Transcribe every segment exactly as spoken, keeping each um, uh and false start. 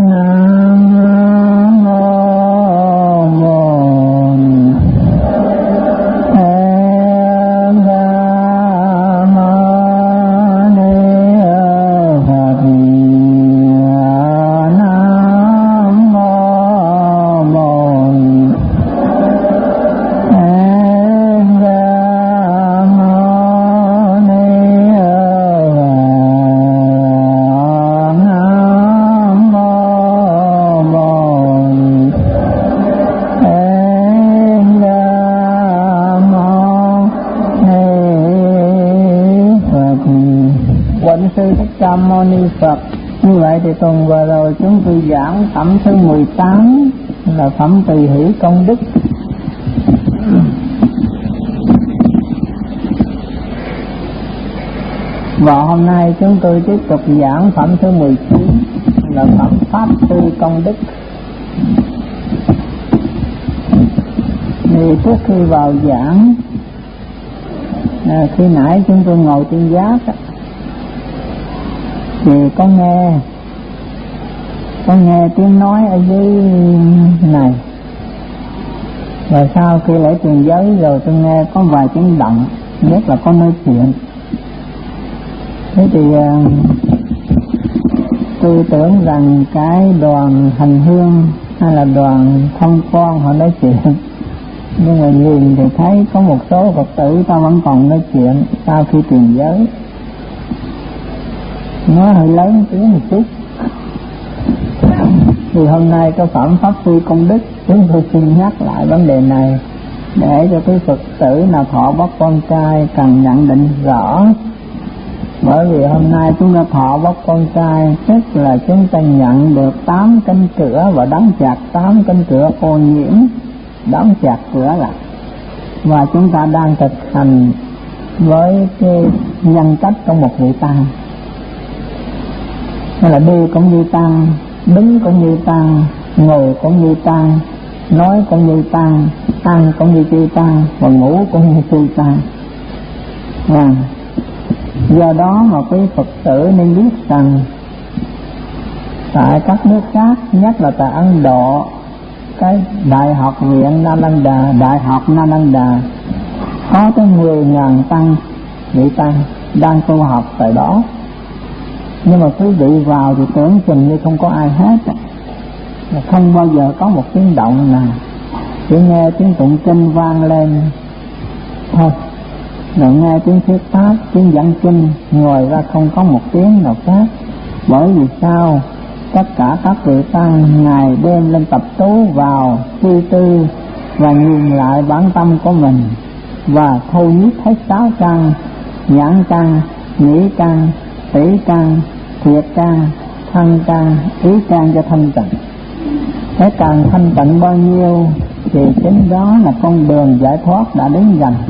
Mâu Ni Phật. Như vậy thì tuần vừa rồi chúng tôi giảng phẩm thứ mười tám là phẩm tùy hỷ công đức. Và hôm nay chúng tôi tiếp tục giảng phẩm thứ mười chín là phẩm pháp tư công đức. Thì trước khi vào giảng, à, khi nãy chúng tôi ngồi trên giác á, thì có nghe có nghe tiếng nói ở dưới này, rồi sau khi lễ truyền giới rồi tôi nghe có vài tiếng động, nhất là có nói chuyện. Thế thì uh, tôi tưởng rằng cái đoàn hành hương hay là đoàn thông quan họ nói chuyện, nhưng mà nhìn thì thấy có một số Phật tử ta vẫn còn nói chuyện sau khi truyền giới, nói hơi lớn tiếng một chút. Thì hôm nay có phẩm pháp tư công đức, chúng tôi xin nhắc lại vấn đề này để cho cái Phật tử nào thọ bóc con trai cần nhận định rõ. Bởi vì hôm nay chúng ta thọ bóc con trai, tức là chúng ta nhận được tám cánh cửa và đóng chặt tám cánh cửa ô nhiễm, đóng chặt cửa lại, và chúng ta đang thực hành với cái nhân cách của một vị tăng. Nên là đi cũng như tăng, đứng cũng như tăng, ngồi cũng như tăng, nói cũng như tăng, ăn cũng như chư tăng, và ngủ cũng như chư tăng. À, do đó mà quý Phật tử nên biết rằng tại các nước khác, nhất là tại Ấn Độ, cái Đại học viện Nalanda, Đại học Nalanda có tới mười ngàn tăng, vị tăng đang tu học tại đó. Nhưng mà quý vị vào thì tưởng chừng như không có ai hết, không bao giờ có một tiếng động nào, chỉ nghe tiếng tụng kinh vang lên thôi, rồi nghe tiếng thuyết pháp, tiếng giảng kinh, ngồi ra không có một tiếng nào khác. Bởi vì sao? Tất cả các vị tăng ngày đêm lên tập trú vào suy tư và nhìn lại bản tâm của mình, và thâu nhiếp hết sáu căn: nhãn căn, nhĩ căn, tỷ căn, thiệt căn, thân căn, ý căn cho thanh tịnh. Thế càng thanh tịnh bao nhiêu thì chính đó là con đường giải thoát đã đến gần.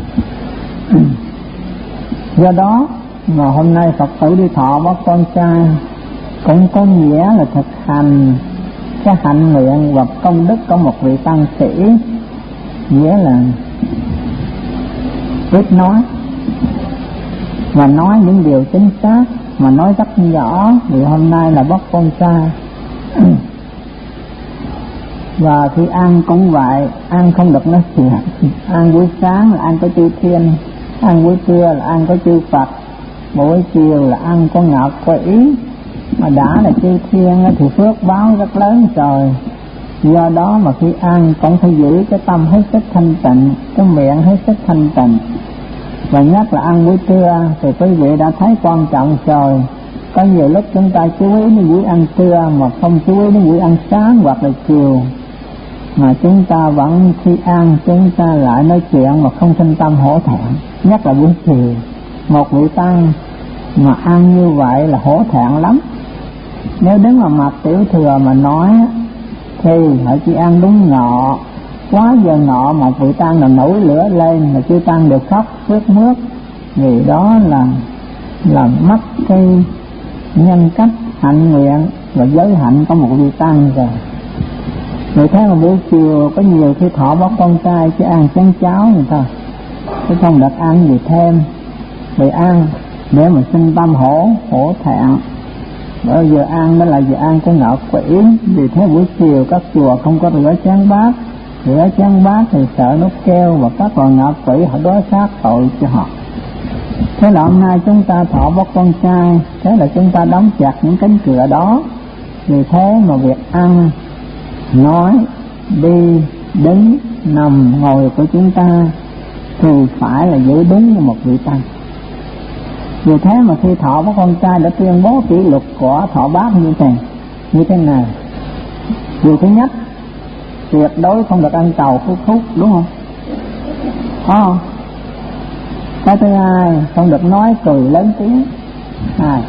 Do đó mà hôm nay Phật tử đi thọ bóc con trai cũng có nghĩa là thực hành cái hạnh nguyện và công đức của một vị tăng sĩ, nghĩa là biết nói và nói những điều chính xác, mà nói rất nhỏ. Vì hôm nay là bóc con trai và khi ăn cũng vậy, ăn không được nói chuyện. Ăn buổi sáng là ăn có chư thiên, ăn buổi trưa là ăn có chư Phật, buổi chiều là ăn có ngọc có ý. Mà đã là chư thiên thì phước báo rất lớn rồi. Do đó mà khi ăn cũng phải giữ cái tâm hết sức thanh tịnh, cái miệng hết sức thanh tịnh. Và nhất là ăn buổi trưa thì quý vị đã thấy quan trọng rồi. Có nhiều lúc chúng ta chú ý đến buổi ăn trưa mà không chú ý đến buổi ăn sáng hoặc là chiều, mà chúng ta vẫn khi ăn chúng ta lại nói chuyện mà không sinh tâm hổ thẹn. Nhất là buổi chiều, một vị tăng mà ăn như vậy là hổ thẹn lắm. Nếu đứng vào mặt tiểu thừa mà nói thì họ chỉ ăn đúng ngọ, quá giờ ngọ một vị tăng là nổi lửa lên là chư tăng được khóc rướt mướt, vì đó là là mất cái nhân cách hạnh nguyện và giới hạnh của một vị tăng rồi. Vì thế mà buổi chiều có nhiều khi thọ bóc con trai chỉ ăn chén cháo người ta, chứ không được ăn gì thêm. Vì ăn để mà sinh tâm hổ hổ thẹn, Bởi giờ ăn đó là giờ ăn của ngạ quỷ. Vì thế buổi chiều các chùa không có rửa chén bát, rửa chén bát thì sợ nó kêu và các con ngạ quỷ họ đối sát tội cho họ. Thế là hôm nay chúng ta thọ bốc con trai, thế là chúng ta đóng chặt những cánh cửa đó. Vì thế mà việc ăn, nói, đi, đứng, nằm, ngồi của chúng ta thì phải là giữ đúng như một vị tăng. Vì thế mà khi thọ bốc con trai đã tuyên bố kỷ luật của thọ bát như thế như thế này. Điều thứ nhất, tuyệt đối không được ăn tàu hút thuốc, đúng không? Có không? Cái thứ hai, không được nói cười lớn tiếng. Hai.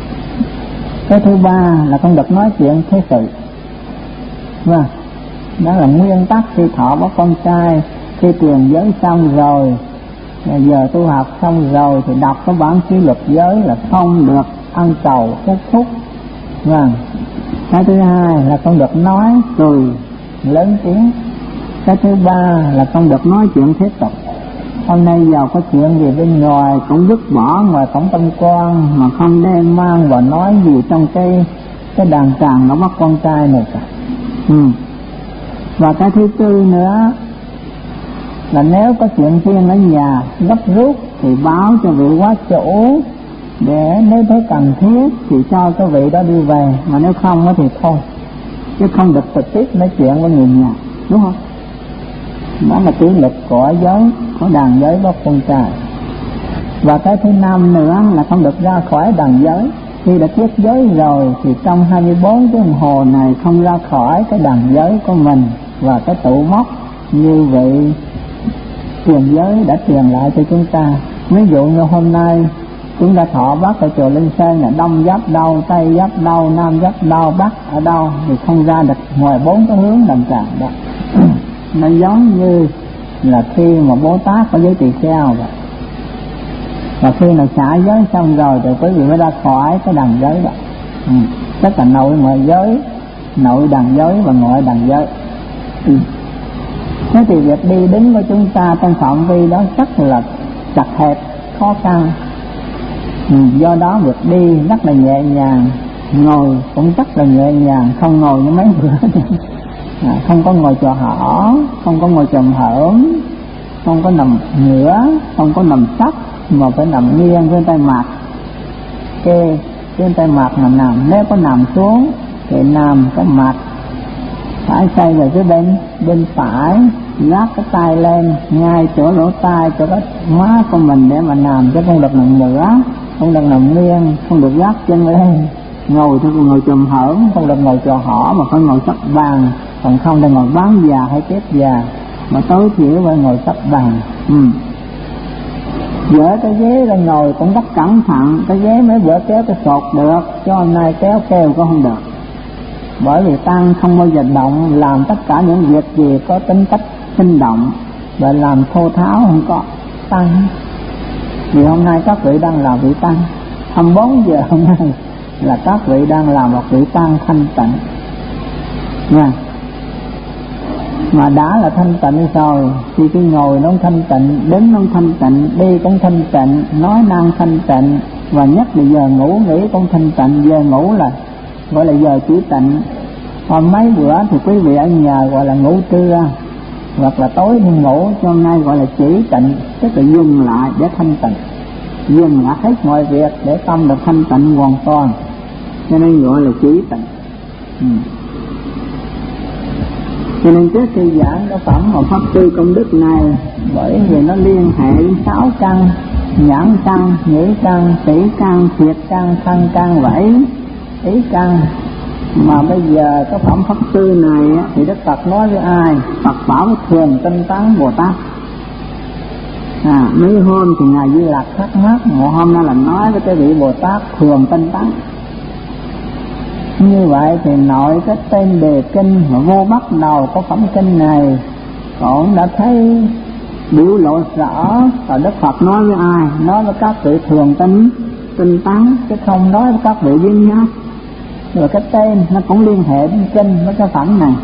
Cái thứ ba là không được nói chuyện thế sự. Vâng, đó là nguyên tắc khi thọ bốc con trai. Khi truyền giới xong rồi, giờ tu học xong rồi thì đọc cái bản kỷ luật giới là không được ăn tàu hút thuốc. Vâng. Cái thứ hai là không được nói cười lớn tiếng. Cái thứ ba là không được nói chuyện thế tục. Hôm nay giàu có chuyện gì bên ngoài cũng vứt bỏ ngoài cổng tâm quan, mà không đem mang và nói gì trong cái cái đàn tràng nó bắt con trai này cả. Ừ. Và cái thứ tư nữa là nếu có chuyện riêng ở nhà gấp rút thì báo cho vị quá chủ, để nếu thấy cần thiết thì cho cái vị đó đi về, mà nếu không thì thôi, chứ không được trực tiếp nói chuyện với người nhà, đúng không? Đó là kỷ luật của giới, của đàn giới bốc con trai. Và cái thứ năm nữa là không được ra khỏi đàn giới. Khi đã kết giới rồi thì trong hai mươi bốn tiếng đồng hồ này không ra khỏi cái đàn giới của mình và cái tụ mốc như vậy truyền giới đã truyền lại cho chúng ta. Ví dụ như hôm nay chúng ta thọ bát ở chùa Linh Sơn là đông giáp đâu, tây giáp đâu, nam giáp đâu, bắc ở đâu thì không ra được ngoài bốn cái hướng đàn tràng đó. Nó giống như là khi mà Bồ Tát có giới tỳ kheo vậy. Và khi nào xả giới xong rồi thì quý vị mới ra khỏi cái đàn giới đó. Ừ. Tức là nội ngoại giới, nội đàn giới và ngoại đàn giới. Ừ. Thế thì việc đi đứng của chúng ta trong phạm vi đó rất là chặt hẹp, khó khăn. Ừ. Do đó việc đi rất là nhẹ nhàng, ngồi cũng rất là nhẹ nhàng, không ngồi như mấy bữa. À, không có ngồi chò hở, không có ngồi chồm hởm, không có nằm ngửa, không có nằm sấp, mà phải nằm nghiêng trên tay mặt, kê trên tay mặt mà nằm. Nếu có nằm xuống thì nằm cái mặt phải xoay về phía bên bên phải, gác cái tay lên ngay chỗ lỗ tai, chỗ cái má của mình để mà nằm, chứ không được nằm ngửa, không được nằm nghiêng, không được gác chân lên. Ngồi thì ngồi chồm hởm, không được ngồi chò hở mà phải ngồi sấp bàn, còn không được ngồi bán già hay chép già, mà tối thiểu phải ngồi sấp bàn. Ừ. Dỡ cái ghế ra ngồi cũng rất cẩn thận, cái ghế mấy bữa kéo cái sọt được, cho hôm nay kéo kêu cũng không được. Bởi vì tăng không bao giờ động, làm tất cả những việc gì có tính cách sinh động và làm thô tháo không có tăng. Vì hôm nay các vị đang là vị tăng, hai mươi bốn giờ hôm nay là các vị đang làm một vị tăng thanh tịnh nha. Mà đã là thanh tịnh rồi thì cái ngồi nó thanh tịnh, đứng nó thanh tịnh, đi cũng thanh tịnh, nói năng thanh tịnh, và nhất là giờ ngủ nghỉ cũng thanh tịnh. Giờ ngủ là gọi là giờ chỉ tịnh. Còn mấy bữa thì quý vị ở nhà gọi là ngủ trưa hoặc là tối đi ngủ, cho hôm nay gọi là chỉ tịnh, tức là dừng lại để thanh tịnh, dừng lại hết mọi việc để tâm được thanh tịnh hoàn toàn, cho nên gọi là chỉ tịnh. Ừ. Cho nên trước khi giảng cái phẩm một pháp tư công đức này, bởi vì nó liên hệ đến sáu căn: nhãn căn, nhĩ căn, tỷ căn, thiệt căn, thân căn và ý, ý căn. Mà bây giờ cái phẩm pháp tư này thì Đức Phật nói với ai? Phật bảo với Thường Tinh Tấn Bồ Tát. À, mấy hôm thì Ngài Di Lặc thắc mắc, một hôm nay là nói với cái vị Bồ Tát Thường Tinh Tấn. Như vậy thì nội cái tên đề kinh mà vô bắt đầu có phẩm kinh này cũng đã thấy biểu lộ rõ là Đức Phật nói với ai? Nói với các vị thường tinh tinh tấn, chứ không nói với các vị viên giác. Rồi cái tên nó cũng liên hệ đến kinh với cái phẩm này.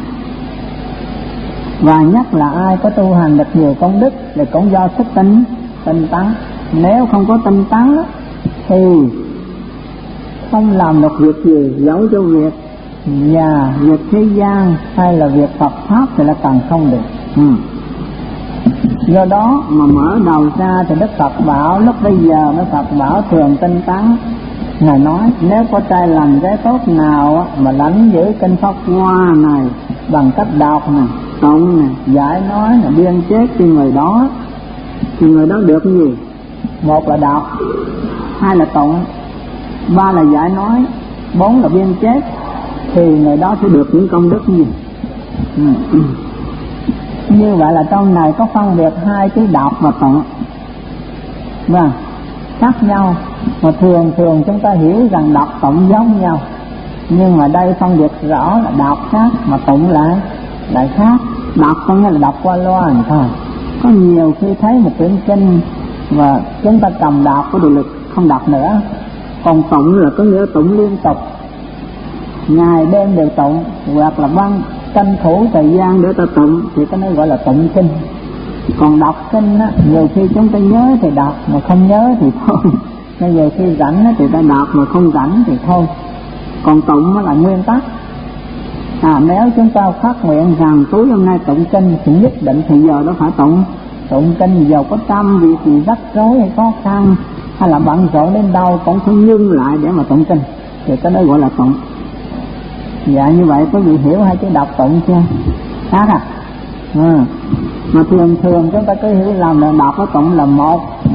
Và nhất là ai có tu hành được nhiều công đức thì cũng do sức tinh tinh tấn. Nếu không có tinh tấn thì không làm được việc gì, dẫu cho việc nhà, việc thế gian hay là việc Phật pháp thì là càng không được. Ừ. Do đó mà mở đầu ra thì Đức Phật bảo, lúc bây giờ Đức Phật bảo thường tinh tấn. Ngài nói nếu có trai lành gái tốt nào mà lãnh giữ kinh Pháp Hoa này bằng cách đọc này, tụng này, giải nói này, biên chế cho người đó, thì người đó được cái gì? Một là đọc, hai là tụng, ba là giải nói, bốn là biên chế, thì người đó sẽ được những công đức gì? Ừ. Như vậy là trong này có phân biệt hai cái đọc và tụng, vâng, khác nhau. Mà thường thường chúng ta hiểu rằng đọc tụng giống nhau, nhưng mà đây phân biệt rõ là đọc khác mà tụng lại lại khác. Đọc có nghĩa là đọc qua loa làm thôi. Có nhiều khi thấy một quyển kinh và chúng ta cầm đọc có đủ lực không đọc nữa. Còn tụng là có nghĩa tụng liên tục, ngày đêm đều tụng, hoặc là văn tranh thủ thời gian để ta tụng thì cái này gọi là tụng kinh. Còn đọc kinh á, nhiều khi chúng ta nhớ thì đọc, mà không nhớ thì thôi. Bây giờ khi rảnh thì ta đọc, mà không rảnh thì thôi. Còn tụng là nguyên tắc. À, nếu chúng ta phát nguyện rằng tối hôm nay tụng kinh thì nhất định thì giờ đó phải tụng. Tụng kinh dầu có trăm việc gì rắc rối hay khó khăn hay là bận rộn đến đâu cũng phải ngưng lại để mà tụng kinh, thì cái đó gọi là tụng. Dạ như vậy quý vị hiểu hai chữ đọc tụng chưa? Khác à? Ừ. Mà thường thường chúng ta cứ hiểu lầm là đọc với tụng là một. Ừ.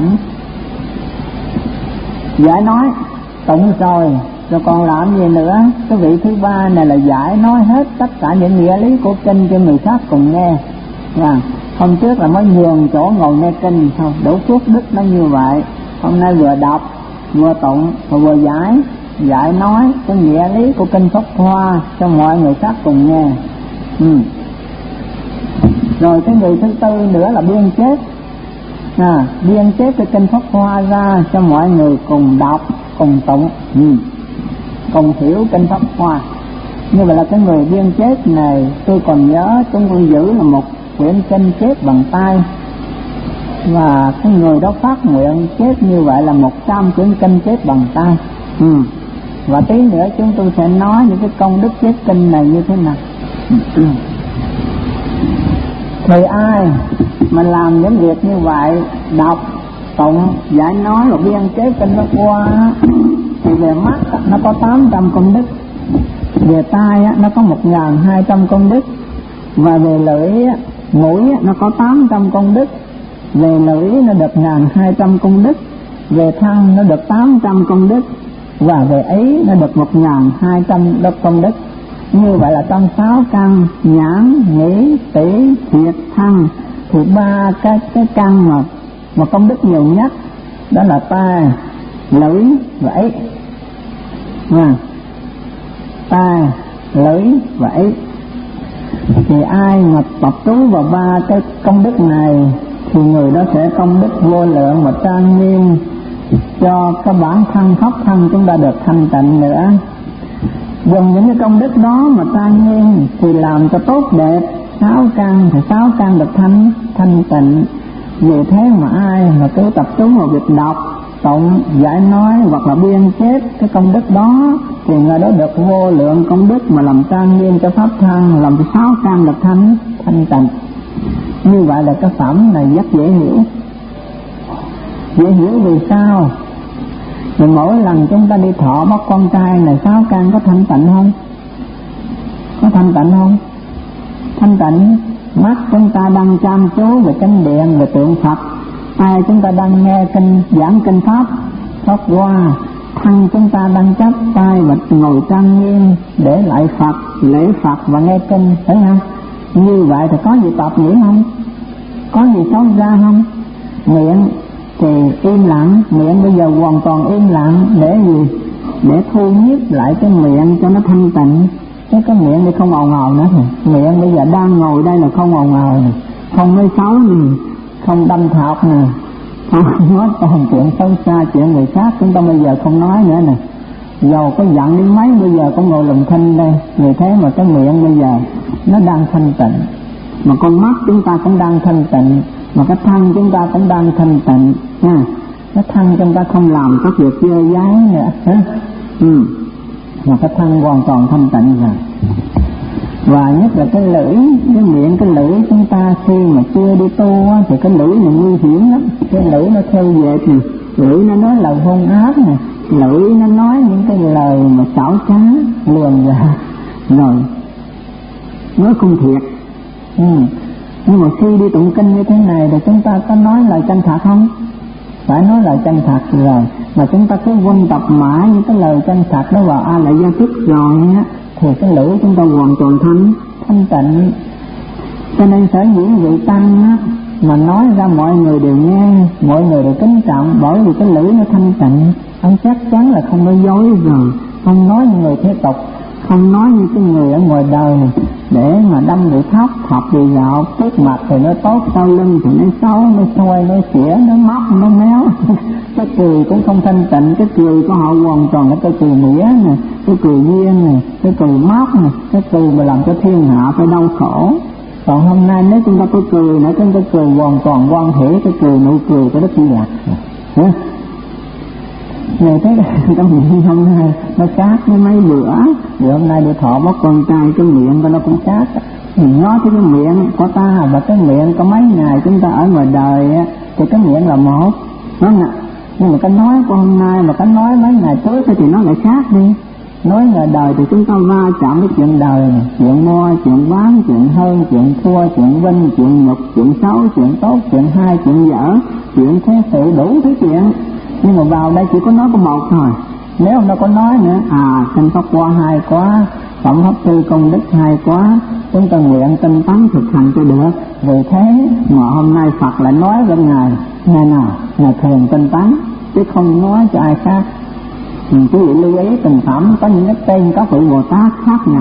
Giải nói tụng rồi rồi còn làm gì nữa? Cái vị thứ ba này là giải nói hết tất cả những nghĩa lý của kinh cho người khác cùng nghe. À, hôm trước là mới nhường chỗ ngồi nghe kinh thôi, đủ phước đức nó như vậy. Hôm nay vừa đọc vừa tụng vừa giải giải nói cái nghĩa lý của kinh Pháp Hoa cho mọi người khác cùng nghe. Ừ. Rồi cái người thứ tư nữa là biên chép, à, biên chép cái kinh Pháp Hoa ra cho mọi người cùng đọc, cùng tụng, ừ, cùng hiểu kinh Pháp Hoa. Như vậy là cái người biên chép này, tôi còn nhớ chúng tôi giữ là một quyển kinh chép bằng tay, và cái người đó phát nguyện chép như vậy là một trăm quyển kinh chép bằng tay. Ừ. Và tí nữa chúng tôi sẽ nói những cái công đức chép kinh này như thế nào. Ừ. Thì ai mà làm những việc như vậy, đọc, tụng, giải nói và biên chế kinh Pháp Hoa, thì về mắt nó có tám trăm công đức, về tai nó có một nghìn hai trăm công đức, và về lưỡi, mũi nó có tám trăm công đức, về lưỡi nó được một nghìn hai trăm công đức, về thân nó được tám trăm công đức, và về ý nó được một nghìn hai trăm công đức. Như vậy là trong sáu căn nhãn, nhĩ, tỷ, thiệt, thân thì ba cái cái căn mà mà công đức nhiều nhất đó là tai, lưỡi và ý. À, tai, lưỡi và ý. Thì ai mà tập trú vào ba cái công đức này thì người đó sẽ công đức vô lượng và trang nghiêm cho cái bản thân pháp thân chúng ta được thanh tịnh nữa. Dùng những cái công đức đó mà trang nghiêm thì làm cho tốt đẹp sáu căn, thì sáu căn được thanh thanh tịnh. Vì thế mà ai mà cứ tập trung vào việc đọc, tụng, giải nói hoặc là biên chép cái công đức đó thì người đó được vô lượng công đức mà làm trang nghiêm cho pháp thân, làm cho sáu căn được thanh thanh tịnh. Như vậy là cái phẩm này rất dễ hiểu. Dễ hiểu vì sao? Vì mỗi lần chúng ta đi thọ bắt con trai này, sáu căn có thanh tịnh không? Có thanh tịnh không? Thanh tịnh. Mắt chúng ta đang chăm chú về kinh điện, về tượng Phật. Tai chúng ta đang nghe kinh giảng kinh Pháp Pháp Hoa. Thân chúng ta đang chắp tay và ngồi trang nghiêm để lại Phật, lễ Phật và nghe kinh, thấy không? Như vậy thì có gì tạp nhĩ không? Có gì xấu ra không? Miệng thì im lặng, miệng bây giờ hoàn toàn im lặng để gì? Để thu nhiếp lại cái miệng cho nó thanh tịnh. Cái cái miệng đi không ồn ào nữa thì miệng bây giờ đang ngồi đây là không ồn ào này, không nói xấu nè, không đâm thọc nè, không nói toàn chuyện xấu xa, chuyện người khác chúng ta bây giờ không nói nữa nè. Dầu có giận đến mấy bây giờ cũng ngồi lùm thinh đây. Vì thế mà cái miệng bây giờ nó đang thanh tịnh, mà con mắt chúng ta cũng đang thanh tịnh, mà cái thân chúng ta cũng đang thanh tịnh nha. Cái thân chúng ta không làm các việc dơ dái nữa, ừ. Mà cái thân hoàn toàn thanh tịnh rồi. Và nhất là cái lưỡi, cái miệng, cái lưỡi chúng ta khi mà chưa đi tu á, thì cái lưỡi này nguy hiểm lắm. Cái lưỡi nó theo dệt này, lưỡi nó nói lời hung ác này, lưỡi nó nói những cái lời mà xảo trá, lường gạt, rồi nói không thiệt. Ừ. Nhưng mà khi đi tụng kinh như thế này thì chúng ta có nói lời chân thật không? Phải nói lời chân thật rồi. Mà chúng ta cứ quân tập mãi những cái lời chân thật đó vào A Lại Gia Thức rồi á, thì cái lưỡi chúng ta hoàn toàn thanh thanh tịnh. Cho nên sở dĩ vị tăng á, mà nói ra mọi người đều nghe, mọi người đều kính trọng, bởi vì cái lưỡi nó thanh tịnh. Ông chắc chắn là không nói dối rồi, không nói như người thế tục, không nói như cái người ở ngoài đời để mà đâm bị thóc, thọc bị gạo, trước mặt thì nó tốt, sau lưng thì nó xấu, nó xôi, nó xỉa, nó móc, nó méo. Cái cười cũng không thanh tịnh, cái cười của họ hoàn toàn là cái cười mỉa nè, cái cười duyên nè, cái cười móc nè, cái cười mà làm cho thiên hạ phải đau khổ. Còn hôm nay nếu chúng ta có cười nữa, chúng ta cười hoàn toàn quan hệ, cái cười nụ cười của Đức Di Lặc. Hả? Người thấy trong miệng hôm nay nó sát với mấy bữa, rồi hôm nay để thọ bắt con trai, cái miệng của nó cũng sát. Mình nói cái miệng của ta và cái miệng có mấy ngày chúng ta ở ngoài đời á, thì cái miệng là một, đúng không ạ? Nhưng mà cái nói của hôm nay mà cái nói mấy ngày trước thì nó lại khác đi. Nói ngoài đời thì chúng ta va chạm với chuyện đời, chuyện mua, chuyện bán, chuyện hơn, chuyện thua, chuyện vinh, chuyện nhục, chuyện xấu, chuyện tốt, chuyện hay, chuyện dở, chuyện thế sự, đủ thứ chuyện. Nhưng mà vào đây chỉ có nói có một thôi. Nếu nó có nói nữa, à Kinh Pháp Hoa hay quá, Phẩm Pháp Tư Công Đức hay quá, chúng ta nguyện tinh tấn thực hành cho được. Vì thế mà hôm nay Phật lại nói với Ngài, Ngài nào, Ngài thường tinh tấn, chứ không nói cho ai khác. Quý vị lưu ý tình phẩm có những cái tên các vị Bồ Tát khác nhau.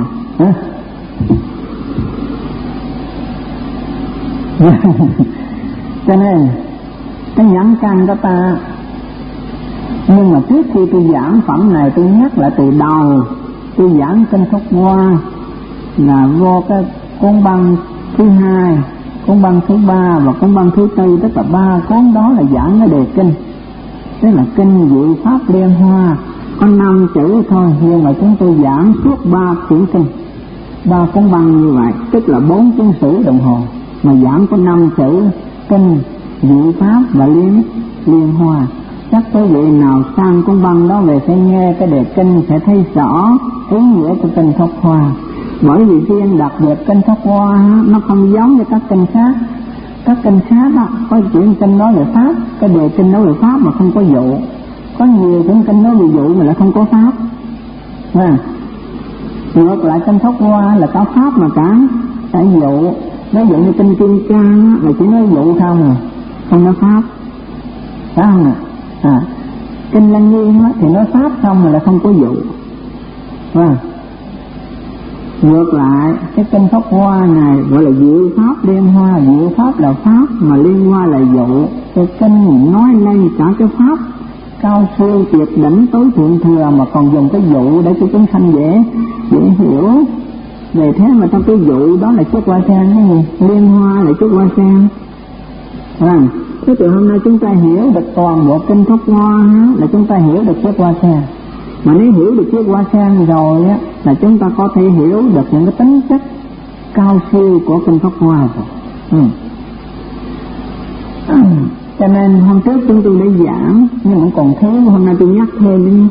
Cho nên cái nhãn căn của ta. Nhưng mà trước khi tôi giảng phẩm này, tôi nhắc lại từ đầu. Tôi giảng Kinh Pháp Hoa là vô cái cuốn băng thứ hai, cuốn băng thứ ba và cuốn băng thứ tư, tức là ba cuốn đó là giảng cái đề kinh, tức là kinh Diệu Pháp Liên Hoa, có năm chữ thôi, nhưng mà chúng tôi giảng suốt ba quyển kinh, ba cuốn băng như vậy, tức là bốn cuốn sử đồng hồ mà giảng có năm chữ kinh Diệu Pháp và Liên Liên Hoa. Chắc quý vị nào sang cuốn băng đó về sẽ nghe cái đề kinh, sẽ thấy rõ ý nghĩa của Kinh Pháp Hoa. Bởi vì riêng đặc biệt Kinh Pháp Hoa nó không giống như các kinh khác. Các kinh khác đó, có chuyện kinh nói về Pháp, cái đề kinh nói về Pháp mà không có dụ. Có nhiều chuyện kinh nói về dụ mà lại không có Pháp. À, ngược lại Kinh Pháp Hoa là có Pháp mà cả, cả dụ. Ví dụ như Kinh Kim Cang là chỉ nói dụ không, không nói Pháp. Phải không ạ? À, Kinh Lăng Nghiêm thì nói Pháp không mà lại không có dụ. À, ngược lại cái Kinh Pháp Hoa này gọi là Diệu Pháp Liên Hoa. Diệu Pháp là Pháp mà Liên Hoa là dụ. Cái kinh nói lên cả cái Pháp cao siêu tuyệt đỉnh tối thượng thừa mà còn dùng cái dụ để cho chúng sanh dễ dễ hiểu. Về thế mà trong cái dụ đó là chiếc hoa sen cái gì? Liên Hoa là chiếc hoa sen. À, thế từ hôm nay chúng ta hiểu được toàn bộ Kinh Pháp Hoa là chúng ta hiểu được chiếc hoa sen. Mà nếu hiểu được chiếc hoa sen rồi á, là chúng ta có thể hiểu được những cái tính chất cao siêu của Kinh Pháp Hoa rồi. Ừ. Cho nên hôm trước chúng tôi đã giảng, nhưng cũng còn thiếu, hôm nay tôi nhắc thêm đi.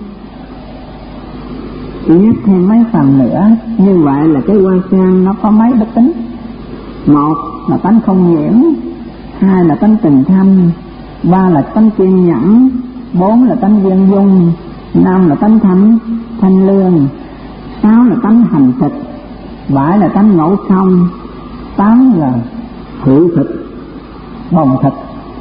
Tôi nhắc thêm mấy phần nữa. Như vậy là cái hoa sen nó có mấy đức tính. Một là tánh không nhiễm, hai là tánh tình thâm, ba là tánh kiên nhẫn, bốn là tánh viên dung, năm là tánh thanh thanh lương, sáu là tánh hành thực, bảy là tánh ngẫu không, tám là hữu thực, bồng thực.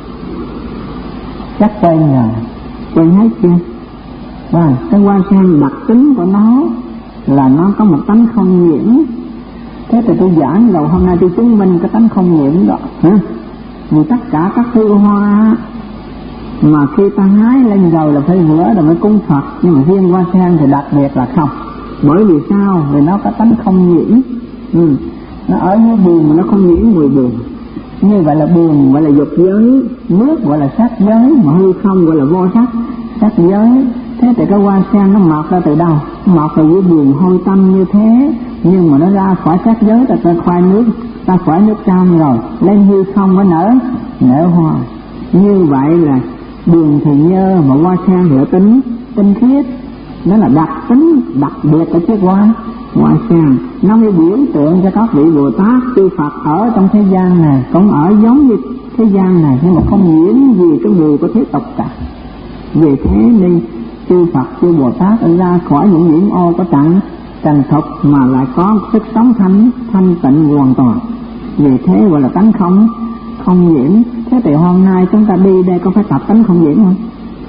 Chắc quen rồi, quen hết chưa? Và cái hoa sen đặc tính của nó là nó có một tánh không nhiễm. Thế thì tôi giảng rồi hôm nay tôi chứng minh cái tánh không nhiễm đó. Hả? Vì tất cả các thứ hoa mà khi ta hái lên rồi là phải rửa rồi mới cúng Phật, nhưng mà riêng hoa sen thì đặc biệt là không. Bởi vì sao? Vì nó có tánh không nhiễm. Ừ. Nó ở dưới buồn mà nó không nhiễm mùi buồn. Như vậy là buồn gọi là dục giới, nước gọi là sắc giới, mà hư không gọi là vô sắc sắc giới. Thế thì cái hoa sen nó mọc ra từ đâu? Mọc từ dưới buồn hôi tanh như thế, nhưng mà nó ra khỏi sắc giới, ta khoai nước, ta khỏi nước trong rồi lên hư không có nở nở hoa. Như vậy là buồn thì nhơ, mà hoa sen thì tính tinh khiết, nó là đặc tính đặc biệt của chiếc hoa hoa sen. Nó mới biểu tượng cho các vị Bồ Tát chư Phật ở trong thế gian này cũng ở giống như thế gian này, nhưng mà không nhiễm gì cái mùi của thế tục cả. Vì thế nên chư Phật chư Bồ Tát ra khỏi những nhiễm ô của trần trần tục, mà lại có sức sống thanh thanh tịnh hoàn toàn. Vì thế gọi là tánh không không nhiễm. Thế thì hôm nay chúng ta đi đây có phải tập tánh không nhiễm không?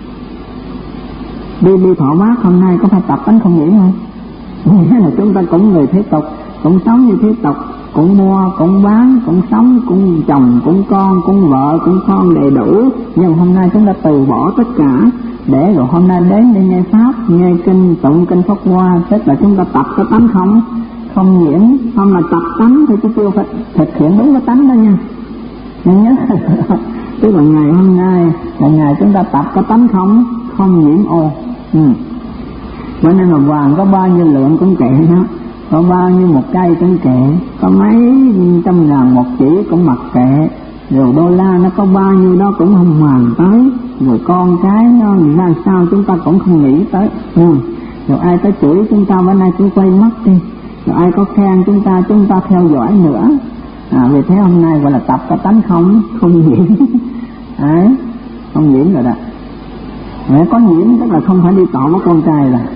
Đi đi thọ bát hôm nay có phải tập tánh không nhiễm không? Nghĩa là chúng ta cũng người thế tục, cũng sống như thế tục, cũng mua, cũng bán, cũng sống, cũng chồng, cũng con, cũng vợ, cũng con đầy đủ. Nhưng hôm nay chúng ta từ bỏ tất cả để rồi hôm nay đến để nghe pháp, nghe kinh, tụng kinh Pháp Hoa, tức là chúng ta tập cái tánh không không nhiễm. Không là tập tánh thì chứ chưa phải thực hiện đúng cái tánh đó nha. Nhưng nhớ tức là ngày hôm nay là ngày chúng ta tập cái tánh không không nhiễm ô. Ừ. Cho nên là vàng có bao nhiêu lượng cũng kệ nó, có bao nhiêu một cây cũng kệ, có mấy trăm ngàn một chỉ cũng mặc kệ, rồi đô la nó có bao nhiêu đó cũng không màng tới, rồi con cái nó ra sao chúng ta cũng không nghĩ tới. Ừ. Rồi ai có chửi chúng ta bữa nay cũng quay mắt đi, rồi ai có khen chúng ta chúng ta theo dõi nữa. À, vì thế hôm nay gọi là tập cái tánh không không nhiễm. Đấy, không nhiễm rồi đó. Nếu có nhiễm tức là không phải đi tọ với con trai rồi.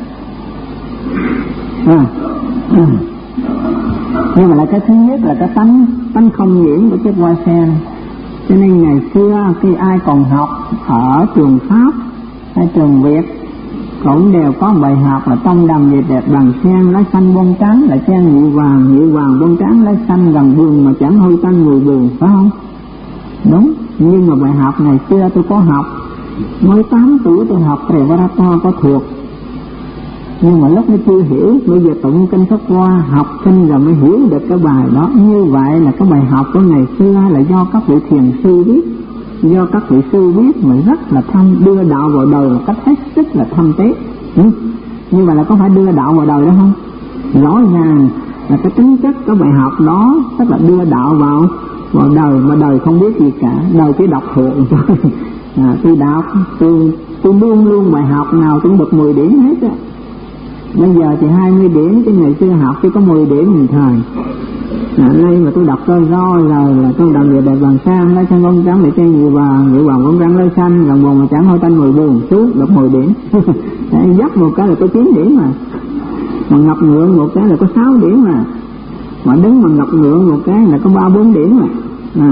À, à. Nhưng mà là cái thứ nhất là cái tánh tánh không nhiễm của chiếc hoa sen. Cho nên ngày xưa khi ai còn học ở trường Pháp hay trường Việt cũng đều có bài học là tông đầm về đẹp bằng sen lá xanh bông trắng, là sen nhị vàng, nhị vàng bông trắng lá xanh gần buồn mà chẳng hôi tanh mùi buồn, phải không? Đúng. Nhưng mà bài học ngày xưa tôi có học, mới tám tuổi tôi học Theravada có thuộc, nhưng mà lúc nó chưa hiểu. Bây giờ tụng kinh Pháp Hoa học kinh rồi mới hiểu được cái bài đó. Như vậy là cái bài học của ngày xưa là do các vị thiền sư biết, do các vị sư biết mà rất là thâm, đưa đạo vào đời một cách hết sức là thâm tế. Ừ. Như vậy là có phải đưa đạo vào đời đó không? Rõ ràng là cái tính chất của bài học đó, tức là đưa đạo vào vào đời, mà đời không biết gì cả, đời chỉ đọc thuộc thôi. À, tôi đọc, tôi tôi luôn luôn bài học nào cũng được mười điểm hết á. Bây giờ thì hai mươi điểm, cái ngày xưa học chỉ có mười điểm bình thời. À, đây mà tôi đọc coi rồi rồi là tôi đọc về đẹp vàng sang, lấy xanh bông trắng để trang nhiều vàng, nhiều vàng bông trắng lấy xanh, gần buồn mà chẳng hôi tanh mùi buồn, xuống được mười điểm. Dắt một cái là có chín điểm mà, mà ngập ngượng một cái là có sáu điểm mà, mà đứng mà ngập ngượng một cái là có ba bốn điểm mà. À.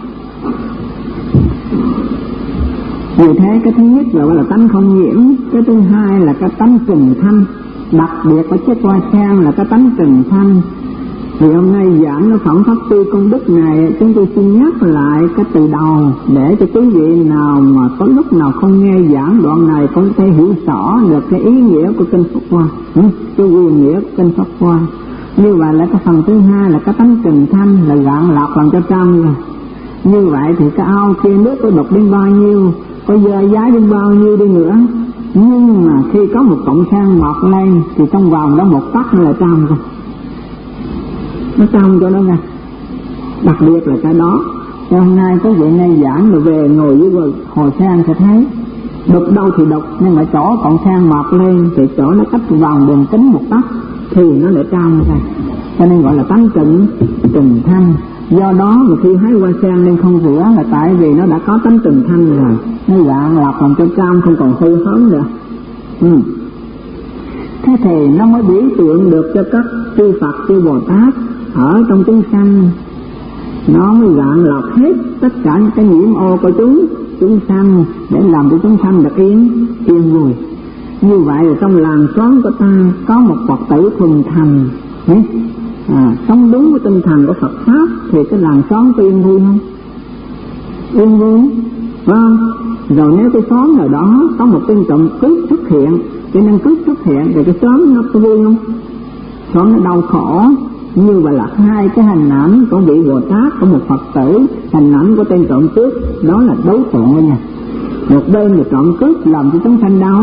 Vì thế cái thứ nhất là gọi là tánh không nhiễm, cái thứ hai là cái tánh trừng thanh. Đặc biệt của chiếc hoa sen là cái tánh trừng thanh. Thì hôm nay giảng nó phẩm pháp tư công đức này, chúng tôi xin nhắc lại cái từ đầu để cho quý vị nào mà có lúc nào không nghe giảng đoạn này cũng thể hiểu rõ được cái ý nghĩa của kinh Pháp Hoa, ừ, cái quyền nghĩa của kinh Pháp Hoa. Như vậy là cái phần thứ hai là cái tánh trừng thanh, là gạn lọc làm cho trong rồi. Như vậy thì cái ao kia nước có đục đến bao nhiêu, có dơ giá đến bao nhiêu đi nữa, nhưng mà khi có một cọng sen mọc lên thì trong vòng đó một tắc là trong rồi, nó trong cho nó ra. Đặc biệt là cái đó. Cho hôm nay có vị này giảng rồi về ngồi dưới hồ sen sẽ thấy đục đâu thì đục, nhưng mà chỗ cọng sen mọc lên thì chỗ nó cách vòng đường kính một tắc thì nó lại trong ra. Cho nên gọi là tánh trừng trừng thanh. Do đó mà khi hái hoa sen nên không rửa là tại vì nó đã có tánh trừng thanh rồi, nó gạn lọc làm cho cam không còn hư hớn nữa. Ừ. Thế thì nó mới biểu tượng được cho các chư Phật chư Bồ Tát ở trong chúng sanh, nó mới gạn lọc hết tất cả những cái nhiễm ô của chúng chúng sanh để làm cho chúng sanh được yên yên vui. Như vậy là trong làng xóm của ta có một Phật tử thuần thành, à, sống đúng với tinh thần của Phật pháp thì cái làng xóm có yên vui không? Yên vui, phải không? Rồi nếu cái xóm nào đó có một tên trộm cướp xuất hiện, cho nên cướp xuất hiện thì cái xóm nó có vui không? Xóm nó đau khổ. Như vậy là hai cái hình ảnh của vị Bồ Tát, của một Phật tử, hình ảnh của tên trộm cướp, đó là đối tượng nha. Một bên là trộm cướp làm cho chúng sanh đau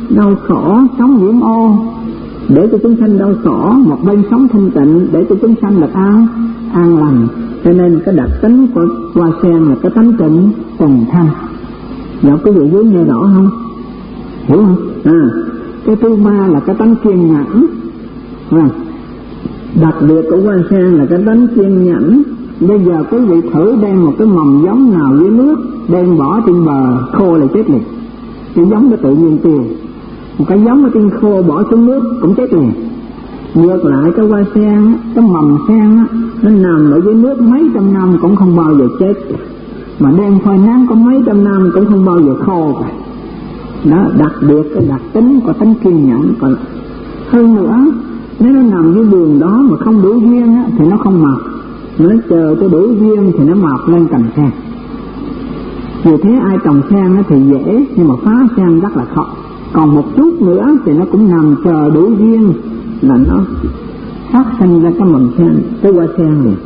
đau khổ sống nhiễm ô, để cho chúng sanh đau khổ, một bên sống thanh tịnh để cho chúng sanh được an an lành. Cho nên cái đặc tính của hoa sen là cái tánh tịnh tùng thanh. Dạ quý vị dưới nghe rõ không? Hiểu không? À, cái thứ ba là cái tánh kiên nhẫn. À, đặc biệt của hoa sen là cái tánh kiên nhẫn. Bây giờ quý vị thử đem một cái mầm giống nào dưới nước, đem bỏ trên bờ khô là chết liền, cái giống nó tự nhiên tiêu. Một cái giống ở trên khô bỏ xuống nước cũng chết liền. Ngược lại cái hoa sen, cái mầm sen nó nằm ở dưới nước mấy trăm năm cũng không bao giờ chết, mà đem phơi nắng có mấy trăm năm cũng không bao giờ khô cả. Đó, đặc biệt cái đặc tính của tính kiên nhẫn. Còn hơn nữa, nếu nó nằm dưới đường đó mà không đủ duyên á, thì nó không mọc, nó chờ cho đủ duyên thì nó mọc lên cành sen. Vì thế ai trồng sen thì dễ, nhưng mà phá sen rất là khó. Còn một chút nữa thì nó cũng nằm chờ đủ duyên là nó phát sinh ra cái mầm sen, cái hoa sen này.